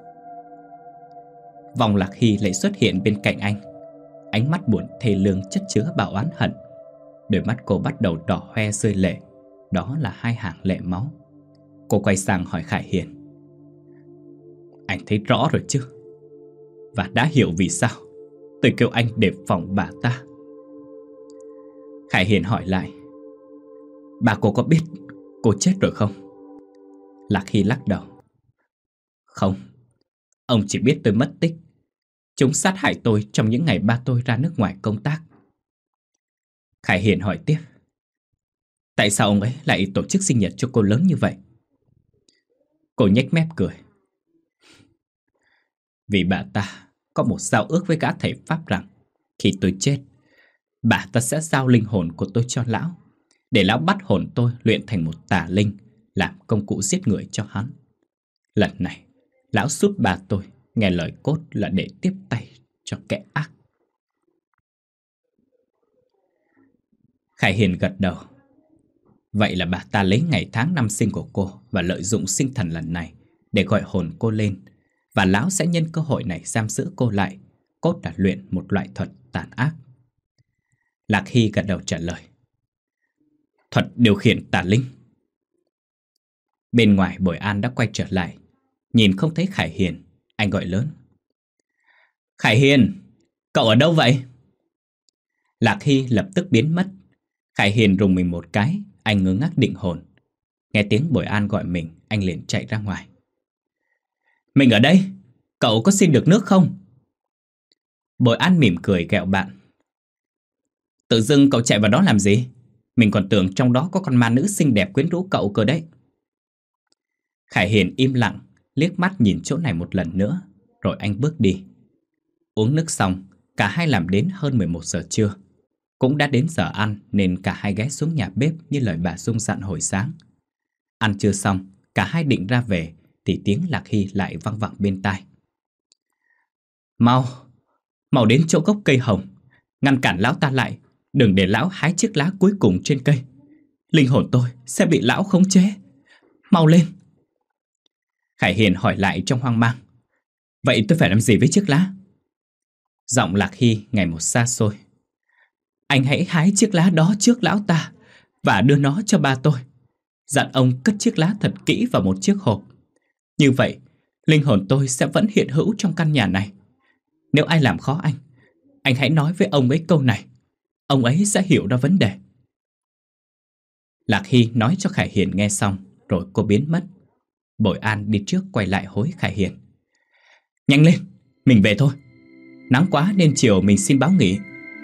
Speaker 1: Vòng Lạc Hy lại xuất hiện bên cạnh anh. Ánh mắt buồn thê lương chất chứa bao oán hận. Đôi mắt cô bắt đầu đỏ hoe rơi lệ. Đó là hai hàng lệ máu. Cô quay sang hỏi Khải Hiền: Anh thấy rõ rồi chứ? Và đã hiểu vì sao tôi kêu anh đề phòng bà ta. Khải Hiền hỏi lại: Bà cô có biết cô chết rồi không? Lạc Hy lắc đầu: Không, ông chỉ biết tôi mất tích. Chúng sát hại tôi trong những ngày ba tôi ra nước ngoài công tác. Khải Hiền hỏi tiếp: Tại sao ông ấy lại tổ chức sinh nhật cho cô lớn như vậy? Cô nhếch mép cười: Vì bà ta có một giao ước với gã thầy Pháp rằng khi tôi chết, bà ta sẽ giao linh hồn của tôi cho lão, để lão bắt hồn tôi luyện thành một tà linh, làm công cụ giết người cho hắn. Lần này, lão giúp bà tôi nghe lời cốt là để tiếp tay cho kẻ ác. Khải Hiền gật đầu. Vậy là bà ta lấy ngày tháng năm sinh của cô và lợi dụng sinh thần lần này để gọi hồn cô lên, và lão sẽ nhân cơ hội này giam giữ cô lại, cốt là luyện một loại thuật tàn ác. Lạc Hy gật đầu trả lời: Thuật điều khiển tà linh. Bên ngoài Bội An đã quay trở lại. Nhìn không thấy Khải Hiền, anh gọi lớn: Khải Hiền, cậu ở đâu vậy? Lạc Hy lập tức biến mất. Khải Hiền rùng mình một cái, anh ngơ ngác định hồn. Nghe tiếng Bội An gọi mình, anh liền chạy ra ngoài. Mình ở đây, cậu có xin được nước không? Bội An mỉm cười ghẹo bạn: Tự dưng cậu chạy vào đó làm gì? Mình còn tưởng trong đó có con ma nữ xinh đẹp quyến rũ cậu cơ đấy. Khải Hiền im lặng, liếc mắt nhìn chỗ này một lần nữa, rồi anh bước đi. Uống nước xong, cả hai làm đến hơn mười một giờ trưa. Cũng đã đến giờ ăn nên cả hai ghé xuống nhà bếp như lời bà Dung dặn hồi sáng. Ăn trưa xong, cả hai định ra về thì tiếng Lạc Hy lại văng vẳng bên tai: Mau, mau đến chỗ gốc cây hồng, ngăn cản lão ta lại, đừng để lão hái chiếc lá cuối cùng trên cây. Linh hồn tôi sẽ bị lão khống chế. Mau lên. Khải Hiền hỏi lại trong hoang mang: Vậy tôi phải làm gì với chiếc lá? Giọng Lạc Hy ngày một xa xôi: Anh hãy hái chiếc lá đó trước lão ta và đưa nó cho ba tôi. Dặn ông cất chiếc lá thật kỹ vào một chiếc hộp. Như vậy, linh hồn tôi sẽ vẫn hiện hữu trong căn nhà này. Nếu ai làm khó anh, anh hãy nói với ông ấy câu này. Ông ấy sẽ hiểu ra vấn đề. Lạc Hy nói cho Khải Hiền nghe xong, rồi cô biến mất. Bội An đi trước quay lại hối Khải Hiền: Nhanh lên, mình về thôi. Nắng quá nên chiều mình xin báo nghỉ.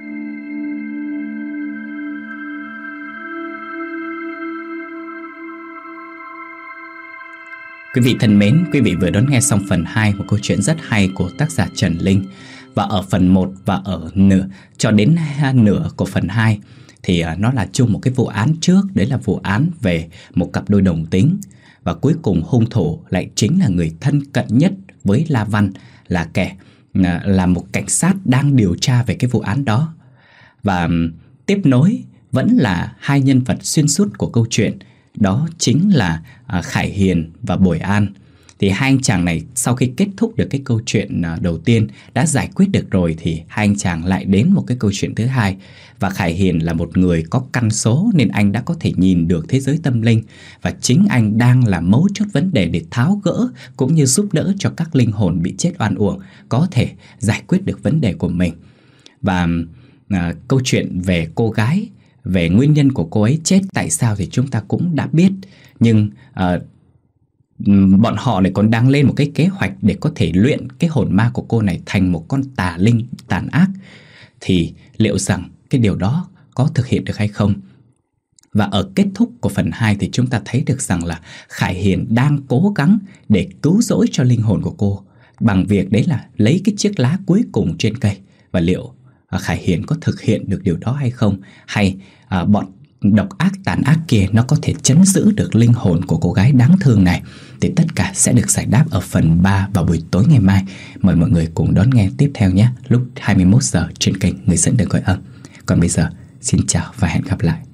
Speaker 1: Quý vị thân mến, quý vị vừa đón nghe xong phần hai một câu chuyện rất hay của tác giả Trần Linh. Và ở phần một và ở nửa cho đến nửa của phần hai thì nó là chung một cái vụ án trước. Đấy là vụ án về một cặp đôi đồng tính. Và cuối cùng hung thủ lại chính là người thân cận nhất với La Văn, là kẻ là một cảnh sát đang điều tra về cái vụ án đó. Và tiếp nối vẫn là hai nhân vật xuyên suốt của câu chuyện, đó chính là Khải Hiền và Bội An. Thì hai anh chàng này sau khi kết thúc được cái câu chuyện đầu tiên đã giải quyết được rồi, thì hai anh chàng lại đến một cái câu chuyện thứ hai. Và Khải Hiền là một người có căn số nên anh đã có thể nhìn được thế giới tâm linh, và chính anh đang là mấu chốt vấn đề để tháo gỡ cũng như giúp đỡ cho các linh hồn bị chết oan uổng có thể giải quyết được vấn đề của mình. Và à, câu chuyện về cô gái, về nguyên nhân của cô ấy chết tại sao thì chúng ta cũng đã biết. Nhưng à, bọn họ lại còn đang lên một cái kế hoạch để có thể luyện cái hồn ma của cô này thành một con tà linh tàn ác. Thì liệu rằng cái điều đó có thực hiện được hay không? Và ở kết thúc của phần hai thì chúng ta thấy được rằng là Khải Hiền đang cố gắng để cứu rỗi cho linh hồn của cô bằng việc đấy là lấy cái chiếc lá cuối cùng trên cây. Và liệu Khải Hiền có thực hiện được điều đó hay không? Hay à, bọn độc ác tàn ác kia nó có thể trấn giữ được linh hồn của cô gái đáng thương này? Thì tất cả sẽ được giải đáp ở phần ba vào buổi tối ngày mai. Mời mọi người cùng đón nghe tiếp theo nhé, lúc hai mươi mốt giờ trên kênh Người Dẫn Đường Gọi Âm. Còn bây giờ, xin chào và hẹn gặp lại.